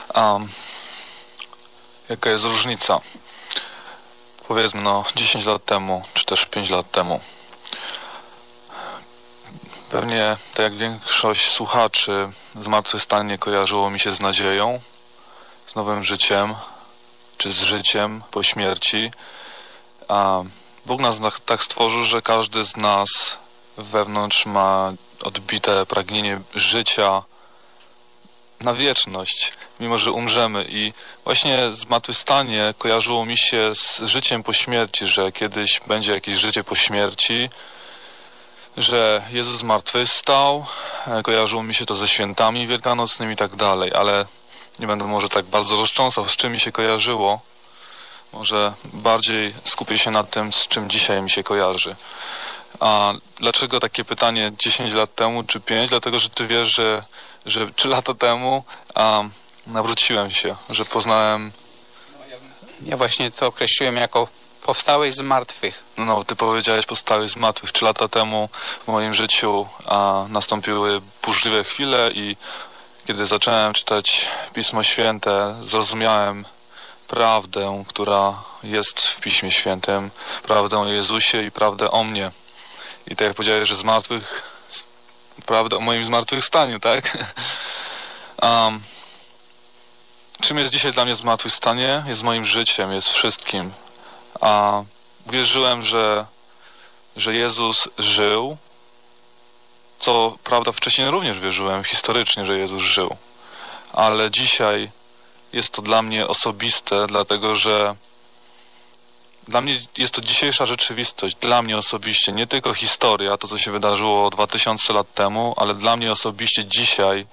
Speaker 1: Jaka jest różnica? Powiedzmy, 10 lat temu, czy też 5 lat temu. Pewnie, tak jak większość słuchaczy, zmartwychwstanie kojarzyło mi się z nadzieją, z nowym życiem, czy z życiem po śmierci. A Bóg nas tak stworzył, że każdy z nas wewnątrz ma odbite pragnienie życia na wieczność, mimo że umrzemy. I właśnie zmartwychwstanie kojarzyło mi się z życiem po śmierci, że kiedyś będzie jakieś życie po śmierci, że Jezus zmartwychwstał, kojarzyło mi się to ze świętami wielkanocnymi i tak dalej, ale nie będę może tak bardzo roztrząsał, z czym mi się kojarzyło. Może bardziej skupię się na tym, z czym dzisiaj mi się kojarzy. A dlaczego takie pytanie 10 lat temu czy 5? Dlatego, że Ty wiesz, że 3 lata temu nawróciłem się, że poznałem...
Speaker 2: Ja właśnie to określiłem jako powstałeś z martwych.
Speaker 1: Ty powiedziałeś powstałeś z martwych. 3 lata temu w moim życiu nastąpiły burzliwe chwile i kiedy zacząłem czytać Pismo Święte, zrozumiałem prawdę, która jest w Piśmie Świętym, prawdę o Jezusie i prawdę o mnie. I tak jak powiedziałeś, że prawdę o moim zmartwychwstaniu, tak? Czym jest dzisiaj dla mnie zmartwychwstanie? Jest moim życiem, jest wszystkim. Wierzyłem, że Jezus żył, co prawda wcześniej również wierzyłem historycznie, że Jezus żył. Ale dzisiaj jest to dla mnie osobiste, dlatego że dla mnie jest to dzisiejsza rzeczywistość, dla mnie osobiście, nie tylko historia, to co się wydarzyło 2000 lat temu, ale dla mnie osobiście dzisiaj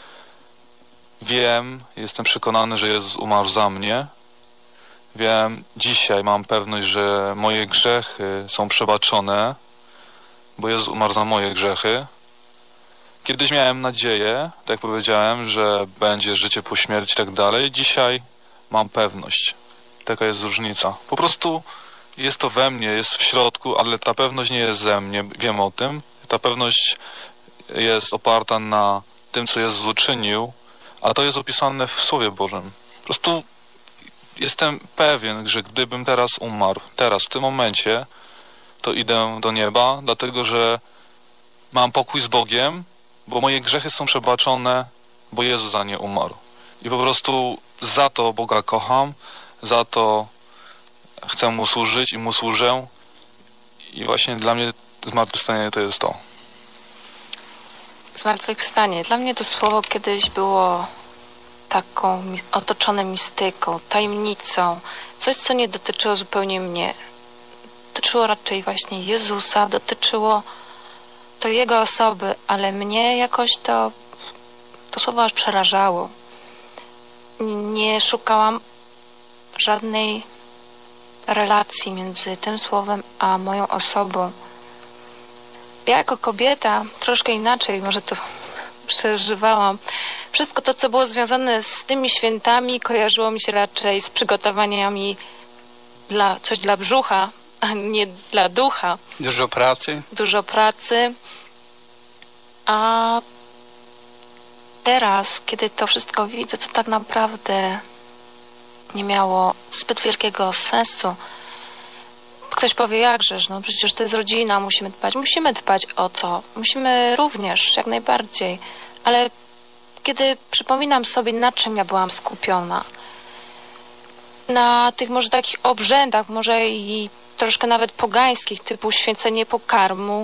Speaker 1: wiem, jestem przekonany, że Jezus umarł za mnie. Wiem, dzisiaj mam pewność, że moje grzechy są przebaczone, bo Jezus umarł za moje grzechy. Kiedyś miałem nadzieję, tak jak powiedziałem, że będzie życie po śmierci i tak dalej. Dzisiaj mam pewność. Taka jest różnica. Po prostu jest to we mnie, jest w środku, ale ta pewność nie jest ze mnie, wiem o tym. Ta pewność jest oparta na tym, co Jezus uczynił, a to jest opisane w Słowie Bożym. Po prostu jestem pewien, że gdybym teraz umarł, w tym momencie, to idę do nieba, dlatego że mam pokój z Bogiem, bo moje grzechy są przebaczone, bo Jezus za nie umarł. I po prostu za to Boga kocham, za to chcę Mu służyć i Mu służę. I właśnie dla mnie zmartwychwstanie to jest to.
Speaker 8: Zmartwychwstanie. Dla mnie to słowo kiedyś było taką otoczone mistyką, tajemnicą. Coś, co nie dotyczyło zupełnie mnie. Dotyczyło raczej właśnie Jezusa, dotyczyło to Jego osoby, ale mnie jakoś to słowo aż przerażało. Nie szukałam żadnej relacji między tym słowem a moją osobą. Ja jako kobieta troszkę inaczej może to przeżywałam. Wszystko to, co było związane z tymi świętami, kojarzyło mi się raczej z przygotowaniami coś dla brzucha, a nie dla ducha.
Speaker 2: Dużo pracy.
Speaker 8: Dużo pracy. A teraz, kiedy to wszystko widzę, to tak naprawdę nie miało zbyt wielkiego sensu. Ktoś powie, jakżeż, no przecież to jest rodzina, musimy dbać o to, musimy również, jak najbardziej, ale kiedy przypominam sobie, na czym ja byłam skupiona, na tych może takich obrzędach, może i troszkę nawet pogańskich, typu święcenie pokarmu,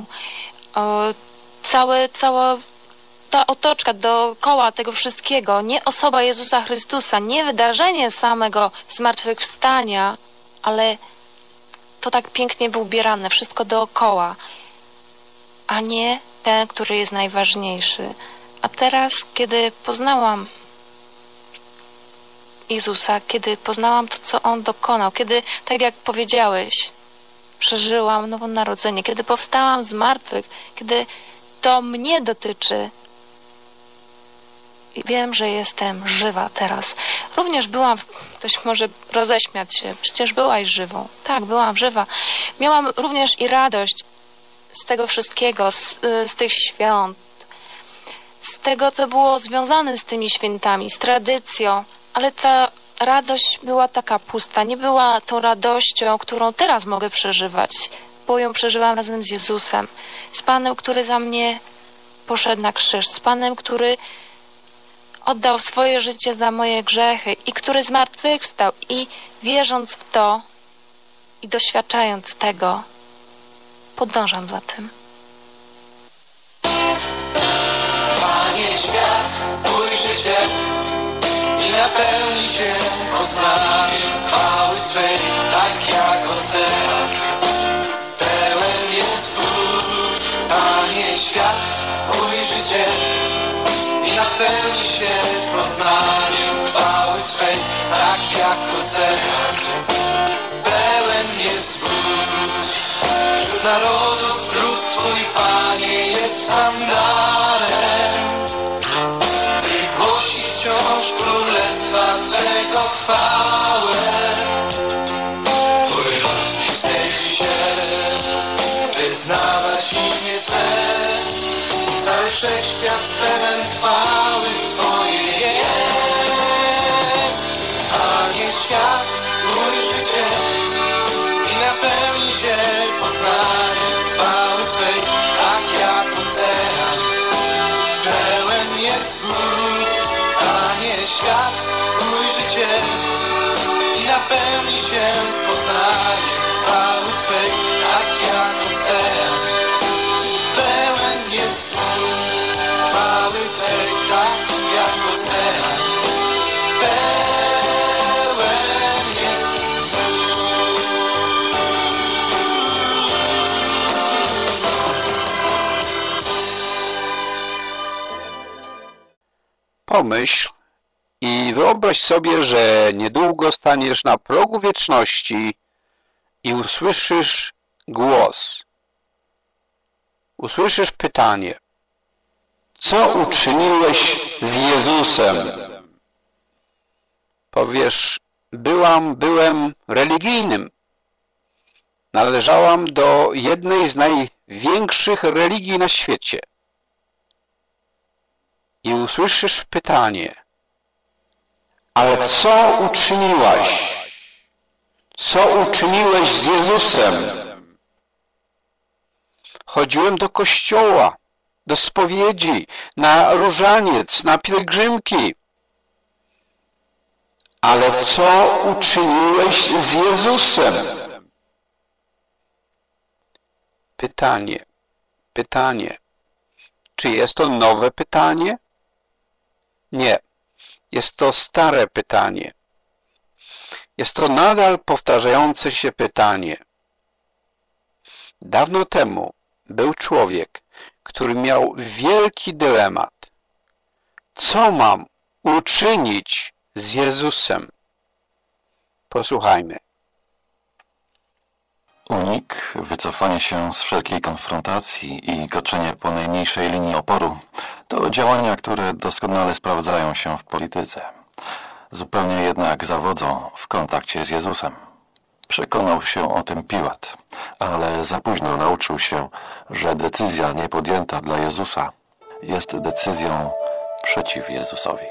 Speaker 8: cała ta otoczka dookoła tego wszystkiego, nie osoba Jezusa Chrystusa, nie wydarzenie samego zmartwychwstania, ale to tak pięknie wyubierane, wszystko dookoła, a nie ten, który jest najważniejszy. A teraz, kiedy poznałam Jezusa, kiedy poznałam to, co On dokonał, kiedy, tak jak powiedziałeś, przeżyłam nowonarodzenie, kiedy powstałam z martwych, kiedy to mnie dotyczy i wiem, że jestem żywa teraz. Również byłam, ktoś może roześmiać się, przecież byłaś żywą. Tak, byłam żywa. Miałam również i radość z tego wszystkiego, z tych świąt, z tego, co było związane z tymi świętami, z tradycją, ale ta radość była taka pusta, nie była tą radością, którą teraz mogę przeżywać, bo ją przeżywam razem z Jezusem, z Panem, który za mnie poszedł na krzyż, z Panem, który oddał swoje życie za moje grzechy i który zmartwychwstał i wierząc w to i doświadczając tego, podążam za tym.
Speaker 3: Panie, świat ujrzy Cię i napełni się poznaniem chwały Twej, tak jak ocean pełen jest wód. Panie, świat ujrzy Cię i napełni się poznaniem chwały Twej, tak jak ocean pełen jest wód. Wśród narodów lud Twój, Panie, jest handlarem, Ty głosisz wciąż królestwa Twego chwałę. Twój lud nie wstydzi się wyznawać imię Twe i cały wszechświat pełen chwały Twojej jest. Panie, świat ujrzy Cię i napełni się poznaniem chwały Twej, tak jak ocean pełen jest wód. Panie, świat ujrzy Cię i napełni się poznaniem chwały Twej, tak jak ocean pełen jest wód. Chwały Twej, tak jak ocean pełen jest
Speaker 2: Pomyśl i wyobraź sobie, że niedługo staniesz na progu wieczności i usłyszysz głos. Usłyszysz pytanie: co uczyniłeś z Jezusem? Powiesz: byłem religijnym. Należałam do jednej z największych religii na świecie. I usłyszysz pytanie: ale co uczyniłaś? Co uczyniłeś z Jezusem? Chodziłem do kościoła, do spowiedzi, na różaniec, na pielgrzymki. Ale co uczyniłeś z Jezusem? Pytanie. Czy jest to nowe pytanie? Nie. Jest to stare pytanie. Jest to nadal powtarzające się pytanie. Dawno temu był człowiek, który miał wielki dylemat. Co mam uczynić z Jezusem? Posłuchajmy.
Speaker 4: Unik, wycofanie się z wszelkiej konfrontacji i kroczenie po najmniejszej linii oporu to działania, które doskonale sprawdzają się w polityce. Zupełnie jednak zawodzą w kontakcie z Jezusem. Przekonał się o tym Piłat, ale za późno nauczył się, że decyzja nie podjęta dla Jezusa jest decyzją przeciw Jezusowi.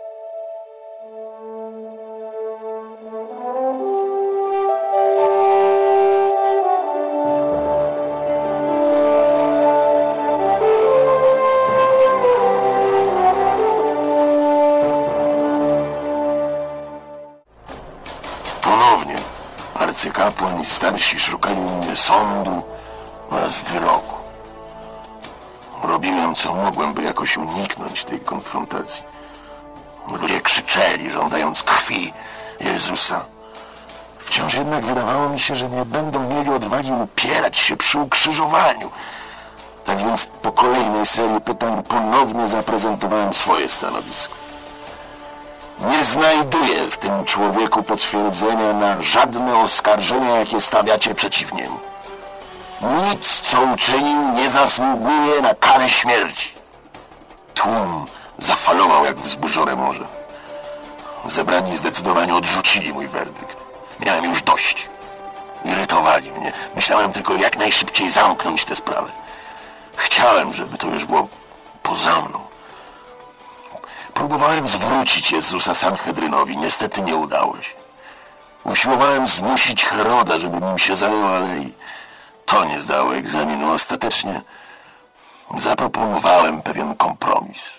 Speaker 9: Ponownie arcykapłan i starsi szukali mnie sądu oraz wyroku. Robiłem co mogłem, by jakoś uniknąć tej konfrontacji. Ludzie krzyczeli, żądając krwi Jezusa. Wciąż jednak wydawało mi się, że nie będą mieli odwagi upierać się przy ukrzyżowaniu. Tak więc po kolejnej serii pytań ponownie zaprezentowałem swoje stanowisko. Nie znajduję w tym człowieku potwierdzenia na żadne oskarżenia, jakie stawiacie przeciw niemu. Nic, co uczynił, nie zasługuje na karę śmierci. Tłum zafalował jak wzburzone morze. Zebrani zdecydowanie odrzucili mój werdykt. Miałem już dość. Irytowali mnie. Myślałem tylko, jak najszybciej zamknąć tę sprawę. Chciałem, żeby to już było poza mną. Próbowałem zwrócić Jezusa Sanhedrynowi. Niestety nie udało się. Usiłowałem zmusić Heroda, żeby nim się zajął, ale i to nie zdało egzaminu. Ostatecznie zaproponowałem pewien kompromis.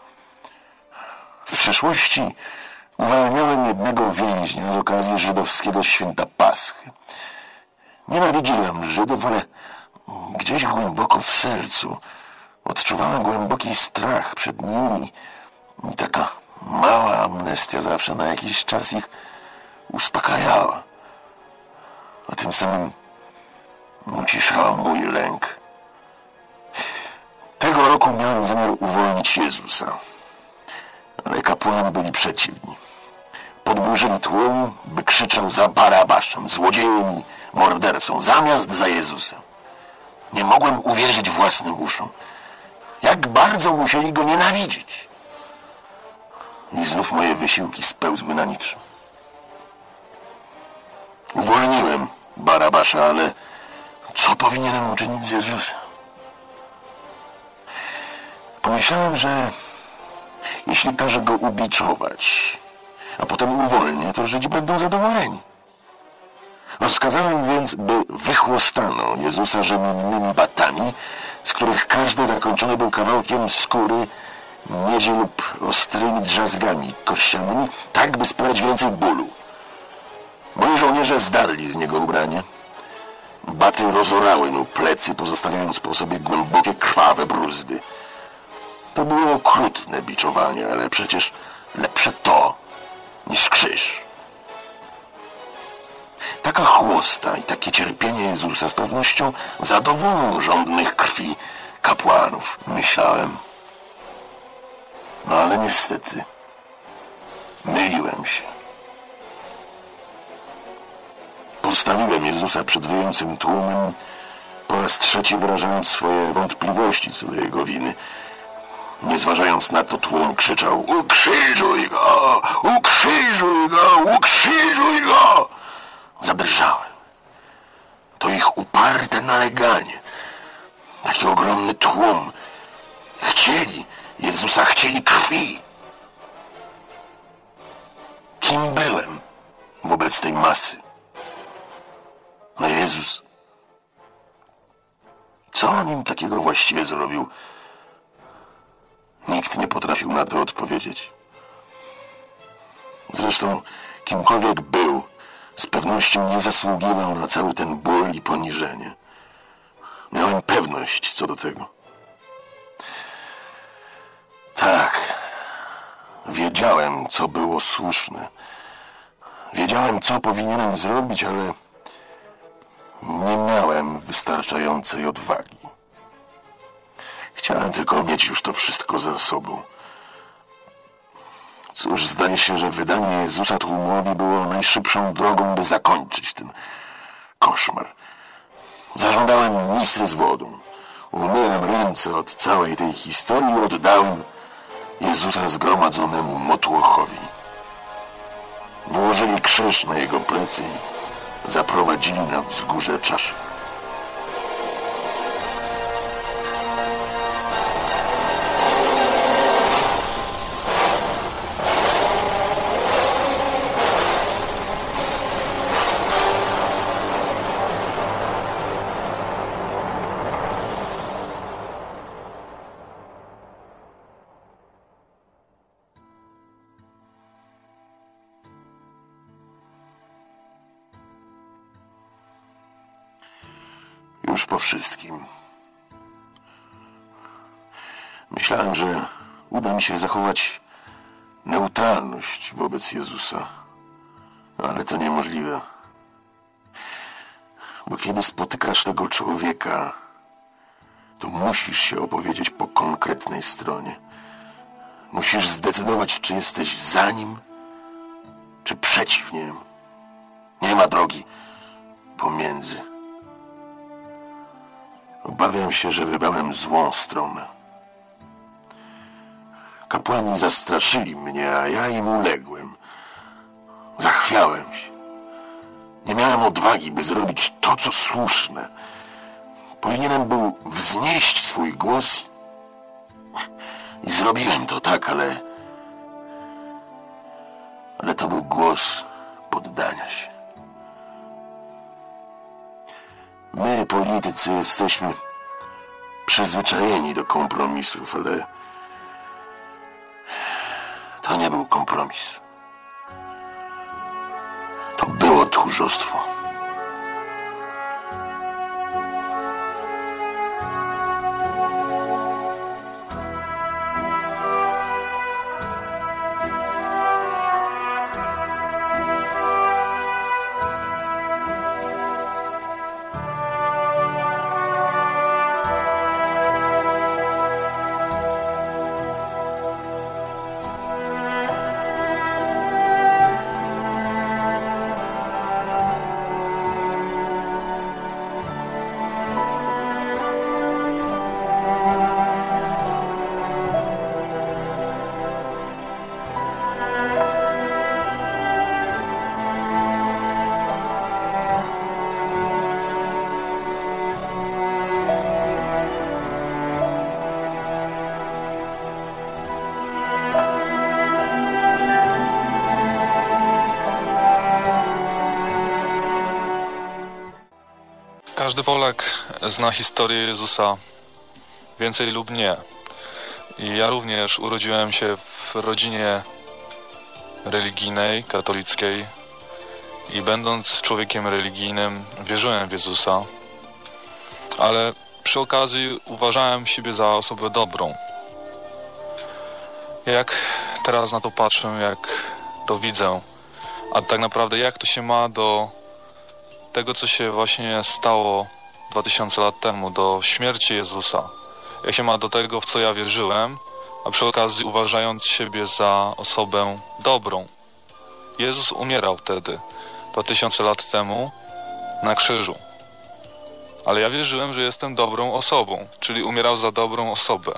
Speaker 9: W przeszłości uwalniałem jednego więźnia z okazji żydowskiego święta Paschy. Nienawidziłem Żydów, ale gdzieś głęboko w sercu odczuwałem głęboki strach przed nimi i taka mała amnestia zawsze na jakiś czas ich uspokajała, a tym samym uciszała mój lęk. Tego roku miałem zamiar uwolnić Jezusa, ale kapłani byli przeciwni. Podburzyli tłum, by krzyczał za Barabaszem, złodziejem i mordercą, zamiast za Jezusem. Nie mogłem uwierzyć własnym uszom. Jak bardzo musieli go nienawidzić. I znów moje wysiłki spełzły na niczym. Uwolniłem Barabasza, ale co powinienem uczynić z Jezusem? Pomyślałem, że jeśli każę go ubiczować, a potem uwolnię, to Żydzi będą zadowoleni. Rozkazałem więc, by wychłostano Jezusa rzemiennymi batami, z których każdy zakończony był kawałkiem skóry, miedzi lub ostrymi drzazgami kościanymi, tak by sprawiać więcej bólu. Moi żołnierze zdarli z niego ubranie. Baty rozorały mu plecy, pozostawiając po sobie głębokie, krwawe bruzdy. To było okrutne biczowanie, ale przecież lepsze to niż krzyż. Taka chłosta i takie cierpienie Jezusa z pewnością zadowolą żądnych krwi kapłanów, myślałem. No ale niestety myliłem się. Postawiłem Jezusa przed wyjącym tłumem, po raz trzeci wyrażając swoje wątpliwości co do jego winy. Nie zważając na to, tłum krzyczał: ukrzyżuj go! Ukrzyżuj go! Ukrzyżuj go! Zadrżałem. To ich uparte naleganie. Taki ogromny tłum. Chcieli Jezusa, chcieli krwi. Kim byłem wobec tej masy? No Jezus. Co on im takiego właściwie zrobił? Nikt nie potrafił na to odpowiedzieć. Zresztą, kimkolwiek był, z pewnością nie zasługiwał na cały ten ból i poniżenie. Miałem pewność co do tego. Tak, wiedziałem, co było słuszne. Wiedziałem, co powinienem zrobić, ale nie miałem wystarczającej odwagi. Chciałem tylko mieć już to wszystko za sobą. Cóż, zdaje się, że wydanie Jezusa tłumowi było najszybszą drogą, by zakończyć ten koszmar. Zażądałem misy z wodą. Umyłem ręce od całej tej historii i oddałem Jezusa zgromadzonemu motłochowi. Włożyli krzyż na jego plecy i zaprowadzili na wzgórze czaszy. Już po wszystkim. Myślałem, że uda mi się zachować neutralność wobec Jezusa, ale to niemożliwe. Bo kiedy spotykasz tego człowieka, to musisz się opowiedzieć po konkretnej stronie. Musisz zdecydować, czy jesteś za nim, czy przeciw niemu. Nie ma drogi pomiędzy. Obawiam się, że wybrałem złą stronę. Kapłani zastraszyli mnie, a ja im uległem. Zachwiałem się. Nie miałem odwagi, by zrobić to, co słuszne. Powinienem był wznieść swój głos i zrobiłem to tak, ale to był głos poddania się. My, politycy, jesteśmy przyzwyczajeni do kompromisów, ale to nie był kompromis. To było tchórzostwo.
Speaker 1: Każdy Polak zna historię Jezusa, więcej lub nie. I ja również urodziłem się w rodzinie religijnej, katolickiej i będąc człowiekiem religijnym wierzyłem w Jezusa, ale przy okazji uważałem siebie za osobę dobrą. Jak teraz na to patrzę, jak to widzę, a tak naprawdę jak to się ma do tego, co się właśnie stało 2000 lat temu, do śmierci Jezusa. Jak się ma do tego, w co ja wierzyłem, a przy okazji uważając siebie za osobę dobrą. Jezus umierał wtedy, 2000 lat temu, na krzyżu. Ale ja wierzyłem, że jestem dobrą osobą, czyli umierał za dobrą osobę.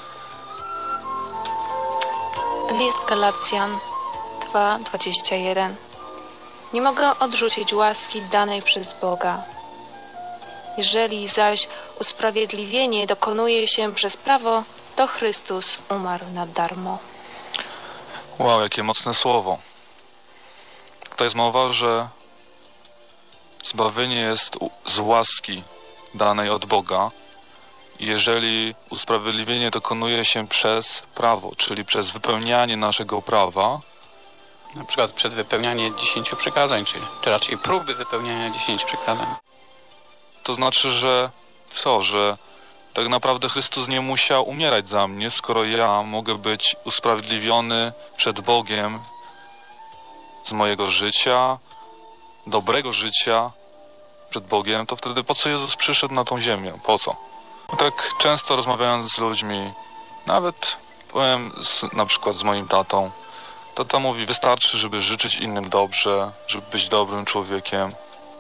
Speaker 8: List Galacjan 2:21. Nie mogę odrzucić łaski danej przez Boga. Jeżeli zaś usprawiedliwienie dokonuje się przez prawo, to Chrystus umarł na darmo.
Speaker 1: Wow, jakie mocne słowo. To jest mowa, że zbawienie jest z łaski danej od Boga. Jeżeli usprawiedliwienie dokonuje się przez prawo, czyli przez wypełnianie naszego prawa,
Speaker 2: na przykład przed wypełnianiem 10 przykazań, czy raczej próby wypełniania 10 przykazań.
Speaker 1: To znaczy, że co? Że tak naprawdę Chrystus nie musiał umierać za mnie, skoro ja mogę być usprawiedliwiony przed Bogiem z mojego życia, dobrego życia przed Bogiem, to wtedy po co Jezus przyszedł na tą ziemię? Po co? No tak często rozmawiając z ludźmi, nawet powiem na przykład z moim tatą, tata mówi, wystarczy, żeby życzyć innym dobrze, żeby być dobrym człowiekiem.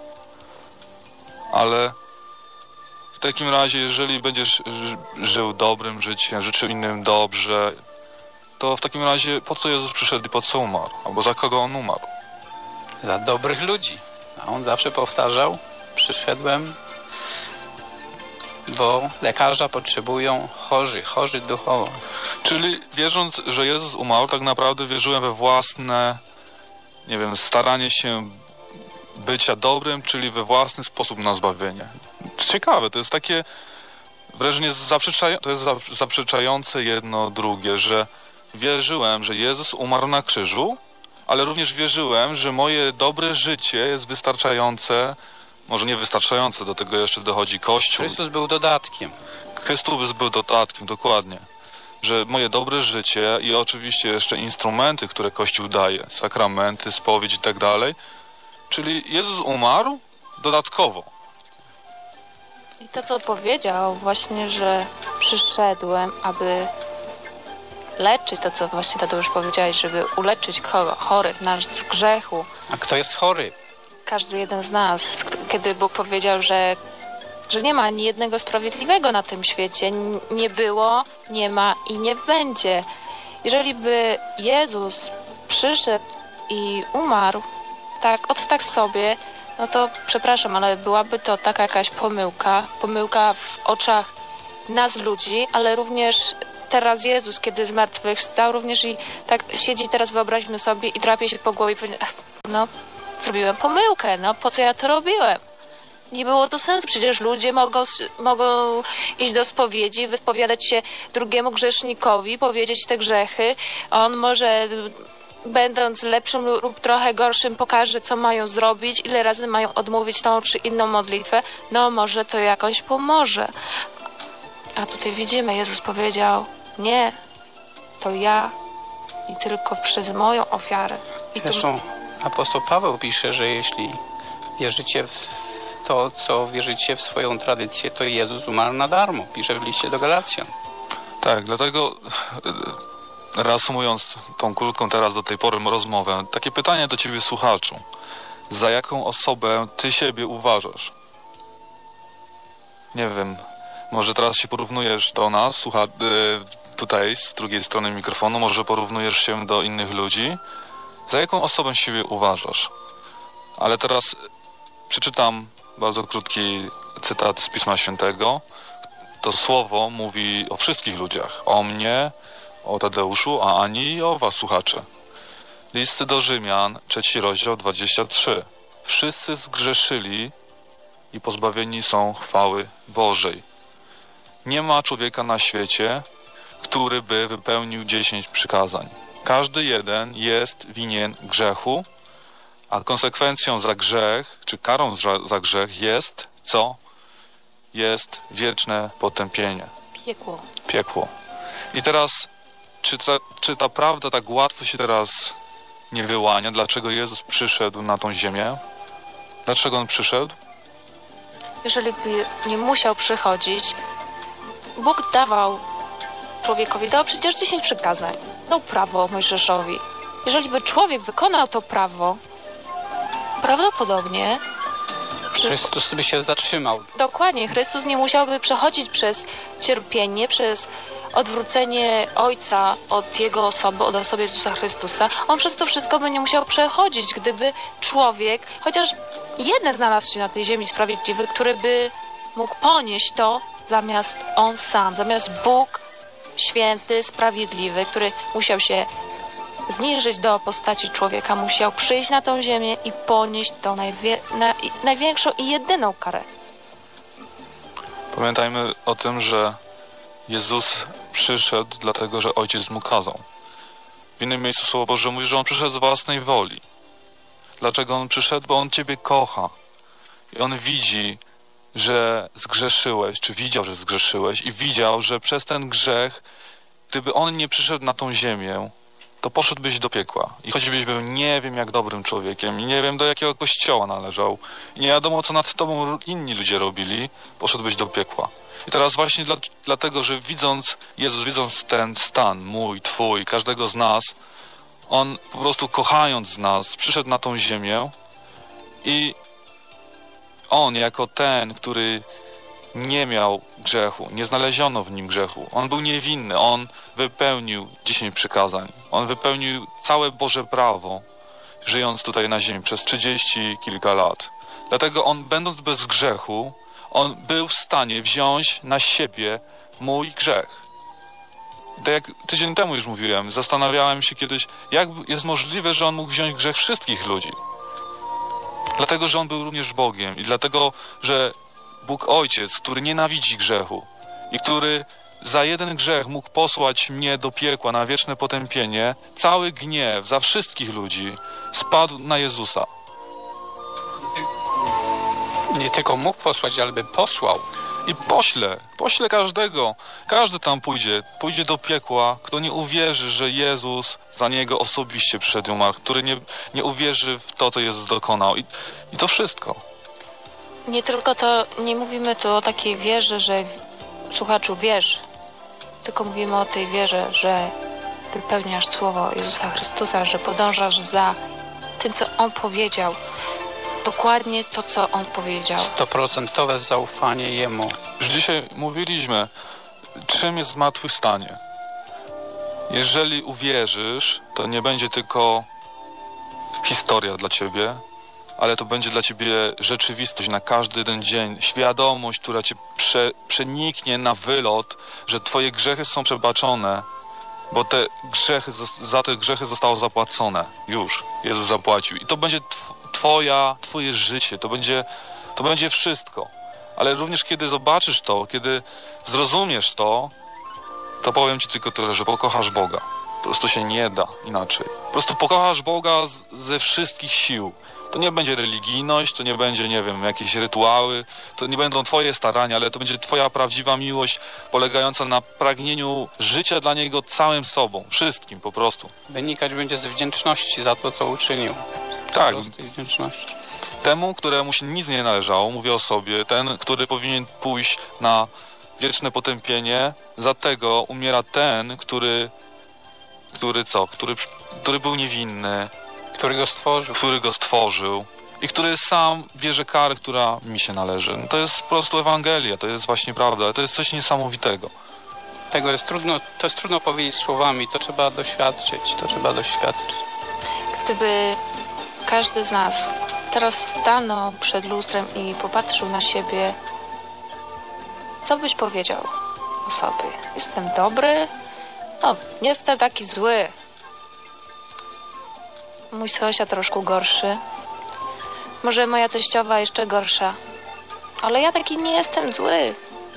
Speaker 1: Ale w takim razie, jeżeli będziesz żył dobrym życiem, życzył innym dobrze, to w takim razie po co Jezus przyszedł i po co umarł? Albo za kogo On umarł?
Speaker 2: Za dobrych ludzi. A On zawsze powtarzał, przyszedłem, bo lekarza potrzebują chorzy duchowo.
Speaker 1: Czyli wierząc, że Jezus umarł, tak naprawdę wierzyłem we własne, nie wiem, staranie się bycia dobrym, czyli we własny sposób na zbawienie. Ciekawe, to jest takie wrażenie zaprzeczające jedno drugie, że wierzyłem, że Jezus umarł na krzyżu, ale również wierzyłem, że moje dobre życie jest wystarczające, może nie wystarczające, do tego jeszcze dochodzi Kościół.
Speaker 2: Chrystus był dodatkiem.
Speaker 1: Chrystus był dodatkiem, dokładnie. Że moje dobre życie i oczywiście jeszcze instrumenty, które Kościół daje, sakramenty, spowiedź i tak dalej, czyli Jezus umarł dodatkowo.
Speaker 8: I to, co powiedział właśnie, że przyszedłem, aby leczyć, to co właśnie Tadeusz powiedziałeś, żeby uleczyć kogo? Chorych, nasz z grzechu.
Speaker 2: A kto jest chory?
Speaker 8: Każdy jeden z nas, kiedy Bóg powiedział, że nie ma ani jednego sprawiedliwego na tym świecie, nie było, nie ma i nie będzie. Jeżeli by Jezus przyszedł i umarł tak sobie, no to przepraszam, ale byłaby to taka jakaś pomyłka w oczach nas ludzi, ale również teraz Jezus, kiedy zmartwychwstał, również i tak siedzi teraz, wyobraźmy sobie, i drapie się po głowie i powie, no zrobiłem pomyłkę, no po co ja to robiłem? Nie było to sensu, przecież ludzie mogą iść do spowiedzi, wyspowiadać się drugiemu grzesznikowi, powiedzieć te grzechy. On może, będąc lepszym lub trochę gorszym, pokaże, co mają zrobić, ile razy mają odmówić tą czy inną modlitwę. No może to jakoś pomoże. A tutaj widzimy, Jezus powiedział, nie, to ja i tylko przez moją ofiarę.
Speaker 10: Zresztą apostoł Paweł pisze, że jeśli wierzycie w to, co wierzycie w swoją tradycję, to Jezus umarł na darmo. Pisze w liście do Galacjan.
Speaker 1: Tak, dlatego reasumując tą krótką teraz do tej pory rozmowę, takie pytanie do ciebie, słuchaczu. Za jaką osobę ty siebie uważasz? Nie wiem, może teraz się porównujesz do nas, tutaj z drugiej strony mikrofonu, może porównujesz się do innych ludzi. Za jaką osobę siebie uważasz? Ale teraz przeczytam bardzo krótki cytat z Pisma Świętego. To słowo mówi o wszystkich ludziach. O mnie, o Tadeuszu, a ani i o was, słuchacze. List do Rzymian, 3 rozdział, 23. Wszyscy zgrzeszyli i pozbawieni są chwały Bożej. Nie ma człowieka na świecie, który by wypełnił 10 przykazań. Każdy jeden jest winien grzechu, a konsekwencją za grzech, czy karą za grzech jest co? Jest wieczne potępienie. Piekło. I teraz, czy ta prawda tak łatwo się teraz nie wyłania? Dlaczego Jezus przyszedł na tą ziemię? Dlaczego On przyszedł?
Speaker 8: Jeżeli by nie musiał przychodzić, Bóg dał przecież 10 przykazań. Dał prawo Mojżeszowi. Jeżeli by człowiek wykonał to prawo, prawdopodobnie
Speaker 10: Chrystus by się zatrzymał.
Speaker 8: Dokładnie. Chrystus nie musiałby przechodzić przez cierpienie, przez odwrócenie Ojca od Jego osoby, od osoby Jezusa Chrystusa. On przez to wszystko by nie musiał przechodzić, gdyby człowiek, chociaż jeden znalazł się na tej ziemi sprawiedliwy, który by mógł ponieść to zamiast on sam, zamiast Bóg święty, sprawiedliwy, który musiał się zniżyć do postaci człowieka, musiał przyjść na tą ziemię i ponieść tą największą i jedyną karę.
Speaker 1: Pamiętajmy o tym, że Jezus przyszedł dlatego, że Ojciec mu kazał. W innym miejscu Słowo Boże mówi, że On przyszedł z własnej woli. Dlaczego On przyszedł? Bo On ciebie kocha. I On widzi, że zgrzeszyłeś, czy widział, że zgrzeszyłeś i widział, że przez ten grzech, gdyby On nie przyszedł na tą ziemię, to poszedłbyś do piekła. I choćbyś był nie wiem jak dobrym człowiekiem i nie wiem do jakiego kościoła należał i nie wiadomo co nad tobą inni ludzie robili, poszedłbyś do piekła. I teraz właśnie dlatego, że Jezus widząc ten stan mój, twój, każdego z nas, On po prostu kochając nas przyszedł na tą ziemię i On jako ten, który nie miał grzechu, nie znaleziono w nim grzechu. On był niewinny, On wypełnił 10 przykazań. On wypełnił całe Boże prawo, żyjąc tutaj na ziemi przez 30 kilka lat. Dlatego On, będąc bez grzechu, On był w stanie wziąć na siebie mój grzech. Tak jak tydzień temu już mówiłem, zastanawiałem się kiedyś, jak jest możliwe, że On mógł wziąć grzech wszystkich ludzi. Dlatego, że On był również Bogiem i dlatego, że Bóg Ojciec, który nienawidzi grzechu i który za jeden grzech mógł posłać mnie do piekła na wieczne potępienie, cały gniew za wszystkich ludzi spadł na Jezusa.
Speaker 10: Nie tylko mógł posłać, ale by posłał.
Speaker 1: I pośle każdego. Każdy tam pójdzie do piekła, kto nie uwierzy, że Jezus za niego osobiście przyszedł i umarł, który nie uwierzy w to, co Jezus dokonał. I to wszystko.
Speaker 8: Nie tylko to, nie mówimy tu o takiej wierze, że słuchaczu wierz, tylko mówimy o tej wierze, że wypełniasz słowo Jezusa Chrystusa, że podążasz za tym, co On powiedział. Dokładnie to, co On powiedział.
Speaker 10: 100% zaufanie Jemu.
Speaker 1: Już dzisiaj mówiliśmy, czym jest zmartwychwstanie. Jeżeli uwierzysz, to nie będzie tylko historia dla ciebie, ale to będzie dla ciebie rzeczywistość na każdy jeden dzień. Świadomość, która cię przeniknie na wylot, że twoje grzechy są przebaczone, bo za te grzechy zostało zapłacone. Już. Jezus zapłacił. I to będzie twoje życie. To będzie wszystko. Ale również kiedy zobaczysz to, kiedy zrozumiesz to powiem ci tylko tyle, że pokochasz Boga. Po prostu się nie da inaczej. Po prostu pokochasz Boga ze wszystkich sił. To nie będzie religijność, to nie będzie, nie wiem, jakieś rytuały, to nie będą twoje starania, ale to będzie twoja prawdziwa miłość polegająca na pragnieniu życia dla Niego całym sobą, wszystkim po prostu.
Speaker 10: Wynikać będzie z wdzięczności za to, co uczynił.
Speaker 1: Tak.
Speaker 10: Wdzięczności.
Speaker 1: Temu, któremu się nic nie należało, mówię o sobie, ten, który powinien pójść na wieczne potępienie, za tego umiera ten, który był niewinny, który go stworzył i który sam bierze karę, która mi się należy. No to jest po prostu Ewangelia, to jest właśnie prawda, to jest coś niesamowitego.
Speaker 10: To jest trudno powiedzieć słowami, to trzeba doświadczyć.
Speaker 8: Gdyby każdy z nas teraz stanął przed lustrem i popatrzył na siebie, co byś powiedział o sobie? Jestem dobry? No, nie jestem taki zły. Mój sąsiad troszkę gorszy. Może moja teściowa jeszcze gorsza. Ale ja taki nie jestem zły.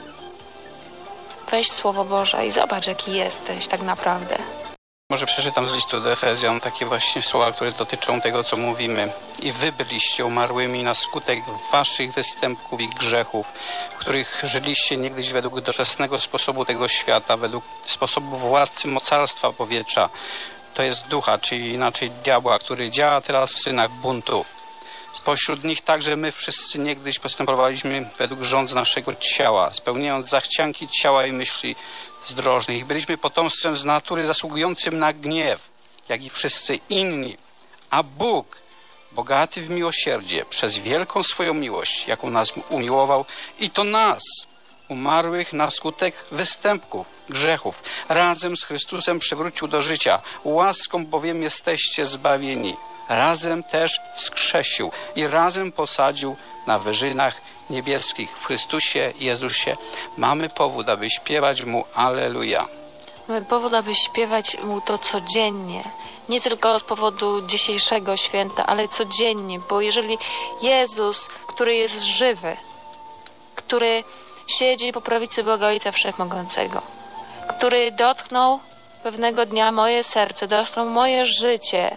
Speaker 8: Weź Słowo Boże i zobacz, jaki jesteś tak naprawdę.
Speaker 10: Może przeczytam z listu do Efezjan takie właśnie słowa, które dotyczą tego, co mówimy. I wy byliście umarłymi na skutek waszych występków i grzechów, w których żyliście niegdyś według doczesnego sposobu tego świata, według sposobu władcy mocarstwa powietrza, to jest ducha, czyli inaczej diabła, który działa teraz w synach buntu. Spośród nich także my wszyscy niegdyś postępowaliśmy według rządz naszego ciała, spełniając zachcianki ciała i myśli zdrożnych. Byliśmy potomstwem z natury zasługującym na gniew, jak i wszyscy inni. A Bóg, bogaty w miłosierdzie, przez wielką swoją miłość, jaką nas umiłował, i to nas, umarłych na skutek występków, grzechów, razem z Chrystusem przywrócił do życia. Łaską bowiem jesteście zbawieni. Razem też wskrzesił i razem posadził na wyżynach niebieskich w Chrystusie Jezusie. Mamy powód, aby śpiewać Mu Alleluja.
Speaker 8: Mamy powód, aby śpiewać Mu to codziennie. Nie tylko z powodu dzisiejszego święta, ale codziennie. Bo jeżeli Jezus, który jest żywy, który siedzi po prawicy Boga Ojca Wszechmogącego, który dotknął pewnego dnia moje serce, dotknął moje życie,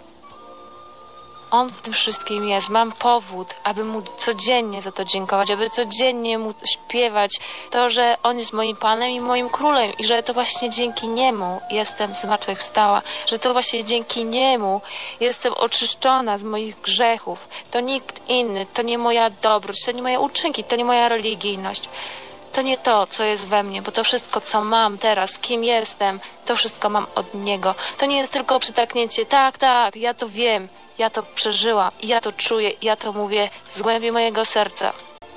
Speaker 8: On w tym wszystkim jest. Mam powód, aby Mu codziennie za to dziękować, aby codziennie Mu śpiewać to, że On jest moim Panem i moim Królem i że to właśnie dzięki Niemu jestem zmartwychwstała, że to właśnie dzięki Niemu jestem oczyszczona z moich grzechów. To nikt inny, to nie moja dobroć, to nie moje uczynki, to nie moja religijność. To nie to, co jest we mnie, bo to wszystko, co mam teraz, kim jestem, to wszystko mam od Niego. To nie jest tylko przytaknięcie, tak, ja to wiem. Ja to przeżyłam, ja to czuję, ja to mówię z głębi mojego serca.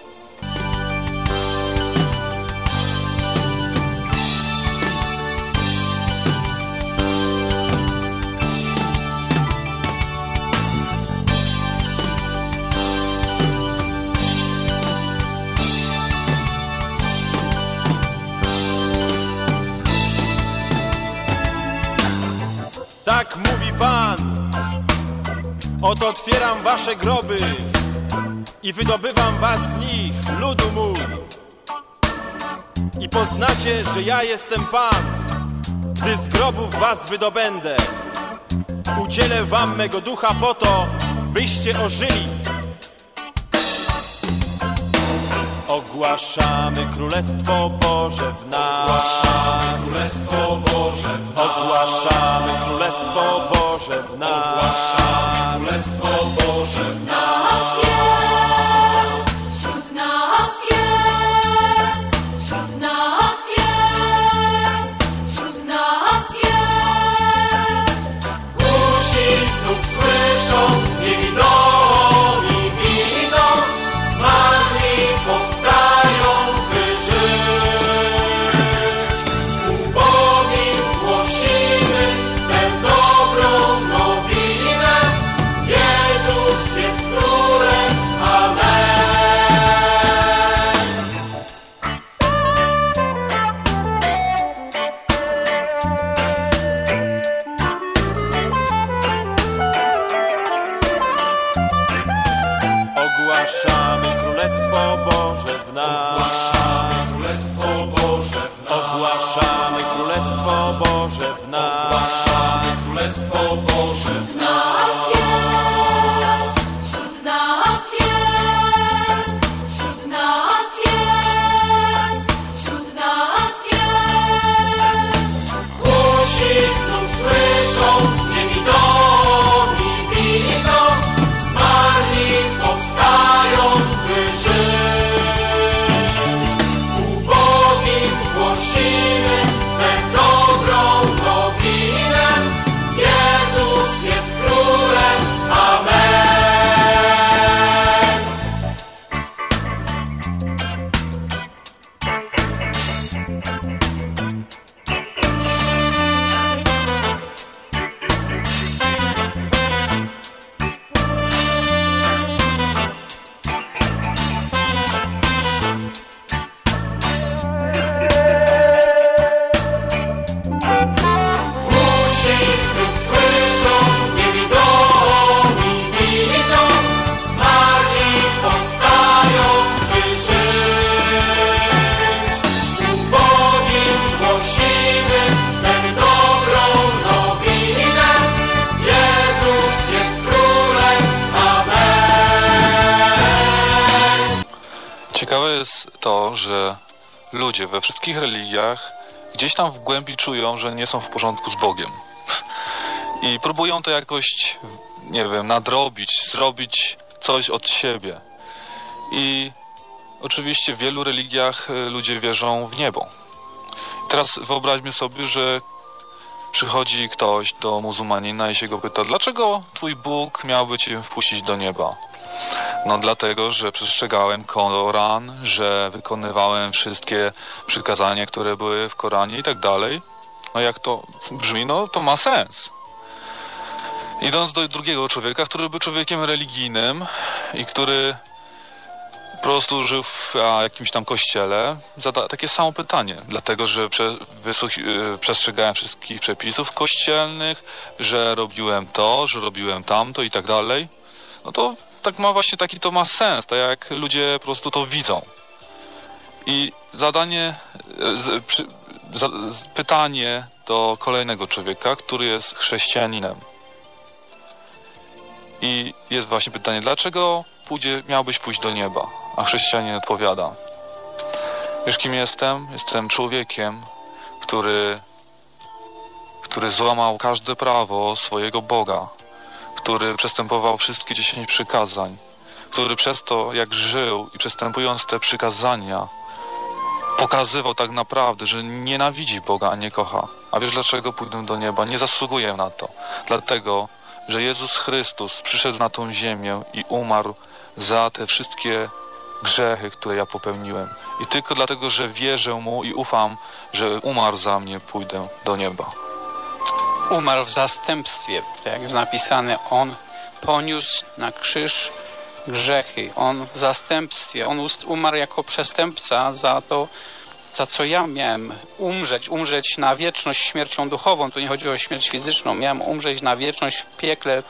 Speaker 11: Tak mówi Pan. Oto otwieram wasze groby i wydobywam was z nich, ludu mój. I poznacie, że ja jestem Pan, gdy z grobów was wydobędę. Udzielę wam mego ducha po to, byście ożyli. Ogłaszamy Królestwo Boże w nas. Ogłaszamy Królestwo Boże w nas. Ogłaszamy Królestwo Boże w nas. Ogłaszamy Królestwo Boże w nas.
Speaker 12: Wśród nas jest, wśród nas jest, wśród nas jest.
Speaker 11: Ogłaszamy Królestwo Boże w nas.
Speaker 12: Królestwo Boże w nas.
Speaker 11: Ogłaszamy Królestwo Boże w nas.
Speaker 12: Ogłaszamy Królestwo Boże w nas.
Speaker 13: Wśród nas jest, wśród nas jest, wśród nas jest.
Speaker 12: Głosi znów słyszą, niewidomi widzą, zmarli powstają, by żyć. Ubogim głosimy tę dobrą nowinę. Jezus jest Królem. Amen. Głusi znów słyszą, niewidomi widzą, zmarli powstają, by żyć. Ubogim głosimy tę dobrą nowinę. Jezus jest Królem. Amen.
Speaker 1: Ciekawe jest to, że ludzie we wszystkich religiach gdzieś tam w głębi czują, że nie są w porządku z Bogiem. I próbują to jakoś, nie wiem, nadrobić, zrobić coś od siebie. I oczywiście w wielu religiach ludzie wierzą w niebo. I teraz wyobraźmy sobie, że przychodzi ktoś do muzułmanina i się go pyta, dlaczego twój Bóg miałby cię wpuścić do nieba? No dlatego, że przestrzegałem Koran, że wykonywałem wszystkie przykazania, które były w Koranie i tak dalej. No jak to brzmi, no to ma sens. Idąc do drugiego człowieka, który był człowiekiem religijnym i który po prostu żył w jakimś tam kościele, zada takie samo pytanie. Dlatego, że przestrzegałem wszystkich przepisów kościelnych, że robiłem to, że robiłem tamto i tak dalej. No to tak ma właśnie taki to ma sens, tak jak ludzie po prostu to widzą. I pytanie do kolejnego człowieka, który jest chrześcijaninem. I jest właśnie pytanie, dlaczego miałbyś pójść do nieba? A chrześcijanin odpowiada, wiesz kim jestem? Jestem człowiekiem, który złamał każde prawo swojego Boga, który przestępował wszystkie 10 przykazań, który przez to, jak żył i przestępując te przykazania, pokazywał tak naprawdę, że nienawidzi Boga, a nie kocha. A wiesz dlaczego pójdę do nieba? Nie zasługuję na to. Dlatego, że Jezus Chrystus przyszedł na tą ziemię i umarł za te wszystkie grzechy, które ja popełniłem. I tylko dlatego, że wierzę Mu i ufam, że umarł za mnie, pójdę do nieba.
Speaker 10: Umarł w zastępstwie, tak jak jest napisane, On poniósł na krzyż grzechy, On w zastępstwie, On umarł jako przestępca za to, za co ja miałem umrzeć na wieczność śmiercią duchową. Tu nie chodzi o śmierć fizyczną. Miałem umrzeć na wieczność w piekle,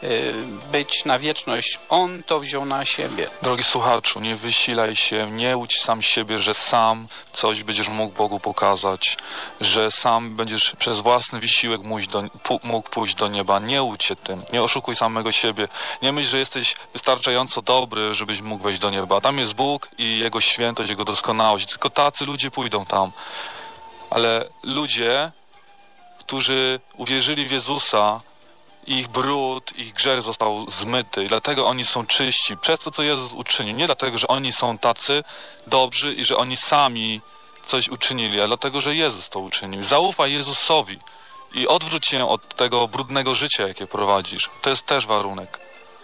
Speaker 10: być na wieczność. On to wziął na siebie.
Speaker 1: Drogi słuchaczu, nie wysilaj się, nie łudź sam siebie, że sam coś będziesz mógł Bogu pokazać, że sam będziesz przez własny wysiłek mógł pójść do nieba. Nie łudź się tym, nie oszukuj samego siebie. Nie myśl, że jesteś wystarczająco dobry, żebyś mógł wejść do nieba. Tam jest Bóg i Jego świętość, Jego doskonałość. Tylko tacy ludzie pójdą tam. Ale ludzie, którzy uwierzyli w Jezusa, ich brud, ich grzech został zmyty i dlatego oni są czyści przez to, co Jezus uczynił. Nie dlatego, że oni są tacy dobrzy i że oni sami coś uczynili, ale dlatego, że Jezus to uczynił. Zaufaj Jezusowi i odwróć się od tego brudnego życia, jakie prowadzisz. To jest też warunek.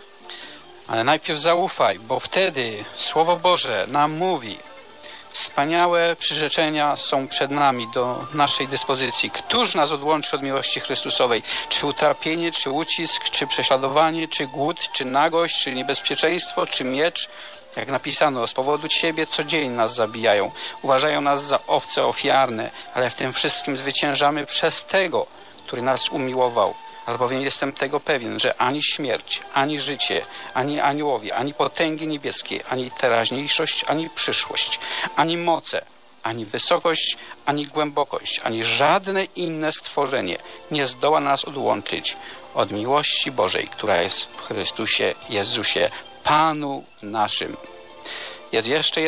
Speaker 10: Ale najpierw zaufaj, bo wtedy Słowo Boże nam mówi, wspaniałe przyrzeczenia są przed nami do naszej dyspozycji. Któż nas odłączy od miłości Chrystusowej? Czy utrapienie, czy ucisk, czy prześladowanie, czy głód, czy nagość, czy niebezpieczeństwo, czy miecz? Jak napisano, z powodu Ciebie co dzień nas zabijają. Uważają nas za owce ofiarne, ale w tym wszystkim zwyciężamy przez Tego, który nas umiłował. albowiem jestem tego pewien, że ani śmierć, ani życie, ani aniołowie, ani potęgi niebieskie, ani teraźniejszość, ani przyszłość, ani moce, ani wysokość, ani głębokość, ani żadne inne stworzenie nie zdoła nas odłączyć od miłości Bożej, która jest w Chrystusie Jezusie, Panu naszym. Jest jeszcze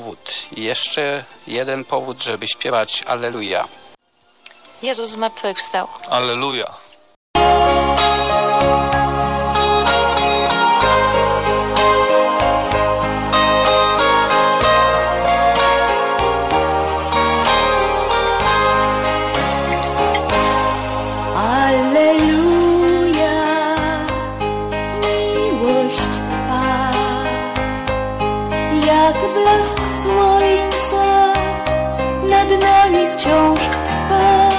Speaker 10: jeden powód, żeby śpiewać Alleluja.
Speaker 8: Jezus zmartwychwstał.
Speaker 1: Alleluja.
Speaker 13: Blask słońca nad nami wciąż trwa.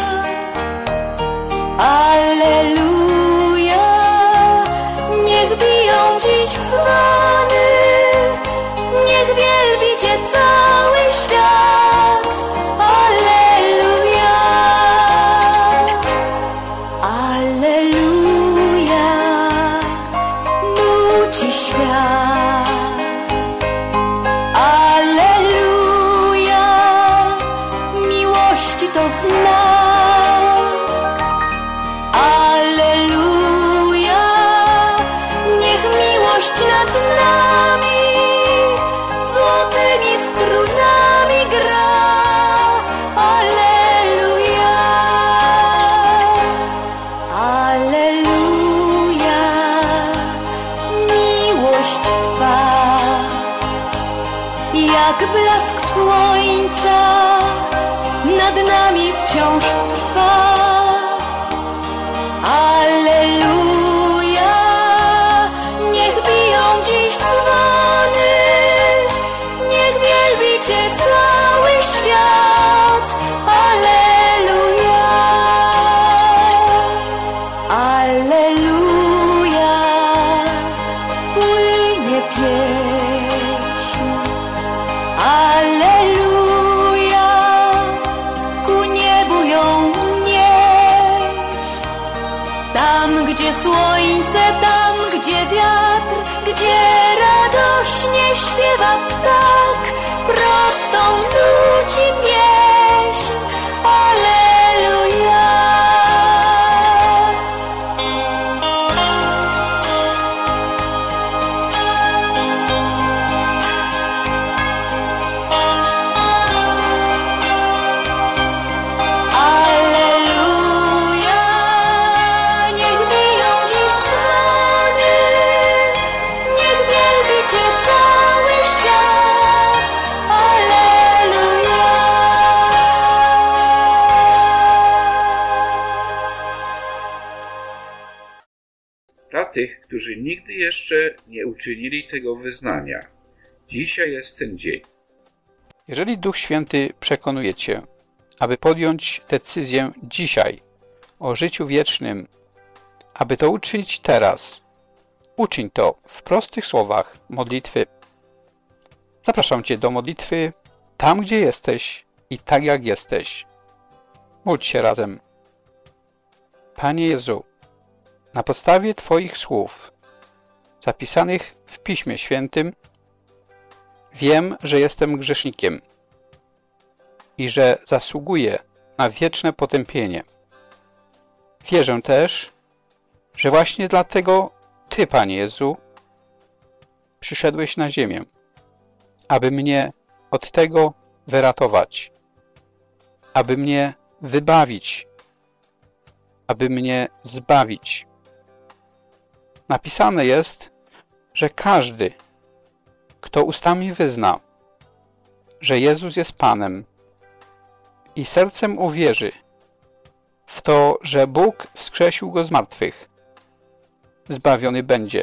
Speaker 13: Alleluja, niech biją dziś dzwony, niech wielbi Cię cały świat. Alleluja, alleluja, nuci świat. To znak. Alleluja, niech miłość nad nami złotymi strunami gra. Alleluja, alleluja, miłość Twa jak blask słońca nad nami wciąż trwa. Alleluja, niech biją dziś dzwony, niech wielbi Cię cały świat. Alleluja, alleluja, płynie pieśń. Alleluja, tam, gdzie słońce, tam, gdzie wiatr, gdzie radośnie śpiewa ptak, prostą nuci pieśń. Alleluja.
Speaker 2: Dla tych, którzy nigdy jeszcze nie uczynili tego wyznania, dzisiaj jest ten dzień. Jeżeli Duch Święty przekonuje Cię, aby podjąć decyzję dzisiaj o życiu wiecznym, aby to uczynić teraz, uczyń to w prostych słowach modlitwy. Zapraszam Cię do modlitwy tam, gdzie jesteś i tak jak jesteś. Módl się razem. Panie Jezu, na podstawie Twoich słów, zapisanych w Piśmie Świętym, wiem, że jestem grzesznikiem i że zasługuję na wieczne potępienie. Wierzę też, że właśnie dlatego Ty, Panie Jezu, przyszedłeś na ziemię, aby mnie od tego wyratować, aby mnie wybawić, aby mnie zbawić. Napisane jest, że każdy, kto ustami wyzna, że Jezus jest Panem i sercem uwierzy w to, że Bóg wskrzesił Go z martwych, zbawiony będzie,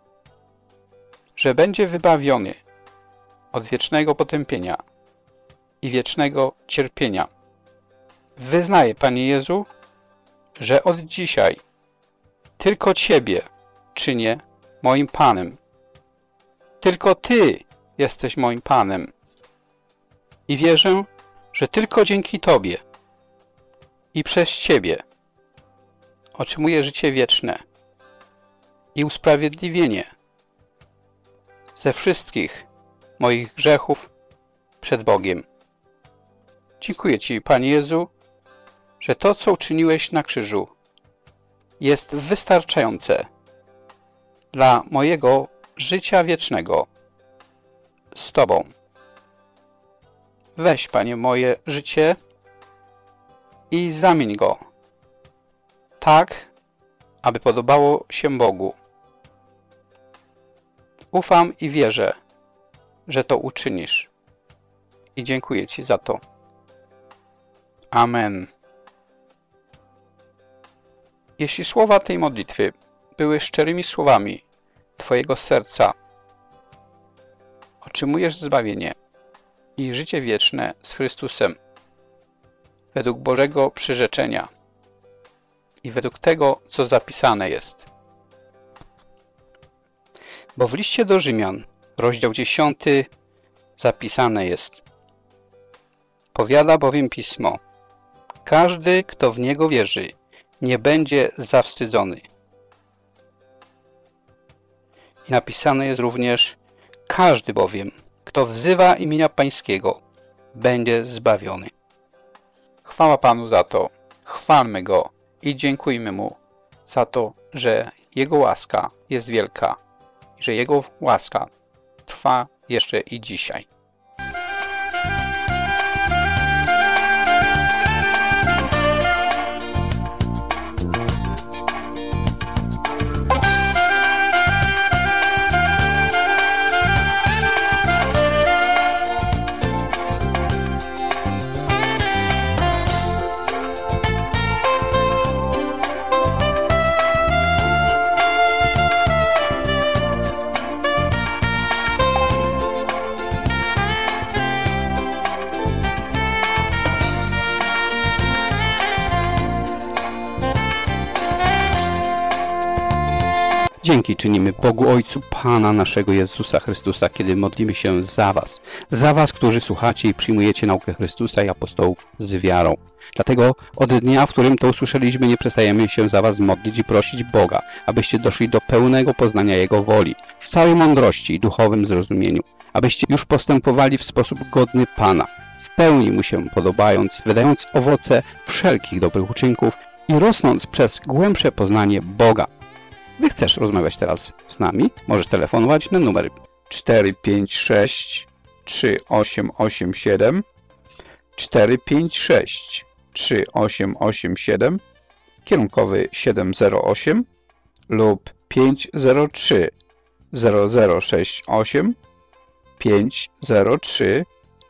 Speaker 2: że będzie wybawiony od wiecznego potępienia i wiecznego cierpienia. Wyznaję, Panie Jezu, że od dzisiaj tylko Ciebie czynię moim Panem. Tylko Ty jesteś moim Panem. I wierzę, że tylko dzięki Tobie i przez Ciebie
Speaker 10: otrzymuję życie wieczne i usprawiedliwienie ze wszystkich moich grzechów przed Bogiem. Dziękuję Ci, Panie Jezu, że to, co uczyniłeś na krzyżu, jest wystarczające dla mojego życia wiecznego z Tobą. Weź, Panie, moje życie i zamień go tak, aby podobało się Bogu. Ufam i wierzę, że to uczynisz. I dziękuję Ci za to. Amen. Jeśli słowa tej modlitwy były szczerymi słowami Twojego serca, otrzymujesz zbawienie i życie wieczne z Chrystusem według Bożego przyrzeczenia i według tego, co zapisane jest. Bo w liście do Rzymian, rozdział 10, zapisane jest: powiada bowiem Pismo: każdy, kto w Niego wierzy, nie będzie zawstydzony. I napisane jest również: każdy bowiem, kto wzywa imienia Pańskiego, będzie zbawiony. Chwała Panu za to, chwalmy Go i dziękujmy Mu za to, że Jego łaska jest wielka i że Jego łaska trwa jeszcze i dzisiaj. Dzięki czynimy Bogu Ojcu Pana naszego Jezusa Chrystusa, kiedy modlimy się za Was, którzy słuchacie i przyjmujecie naukę Chrystusa i apostołów z wiarą. Dlatego od dnia, w którym to usłyszeliśmy, nie przestajemy się za Was modlić i prosić Boga, abyście doszli do pełnego poznania Jego woli, w całej mądrości i duchowym zrozumieniu, abyście już postępowali w sposób godny Pana, w pełni Mu się podobając, wydając owoce wszelkich dobrych uczynków i rosnąc przez głębsze poznanie Boga. Gdy chcesz rozmawiać teraz z nami, możesz telefonować na numer 456 3887 456 3887, kierunkowy 708 lub 503 0068 503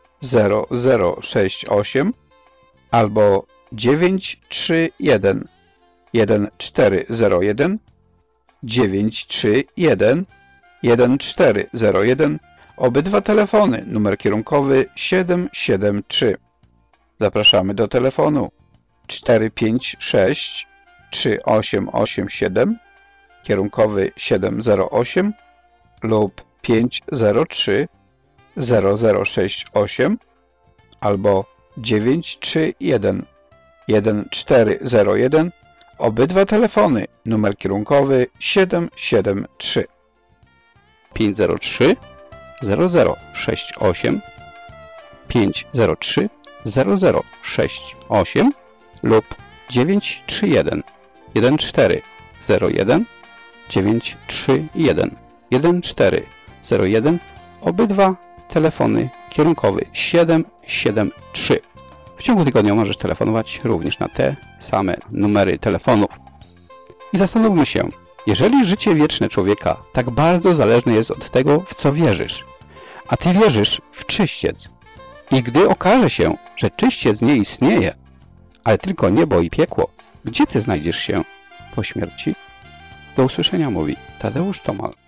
Speaker 10: 0068 albo 931 1401 931 1401. Obydwa telefony, numer kierunkowy 773. Zapraszamy do telefonu 456 3887, kierunkowy 708 lub 503 0068 albo 931 1401. Obydwa telefony, numer kierunkowy 773. 503 0068 503 0068 lub 931 1401 931 1401. Obydwa telefony kierunkowy 773. W ciągu tygodnia możesz telefonować również na te same numery telefonów. I zastanówmy się, jeżeli życie wieczne człowieka tak bardzo zależne jest od tego, w co wierzysz, a Ty wierzysz w czyściec, i gdy okaże się, że czyściec nie istnieje, ale tylko niebo i piekło, gdzie Ty znajdziesz się po śmierci? Do usłyszenia, mówi Tadeusz Tomal.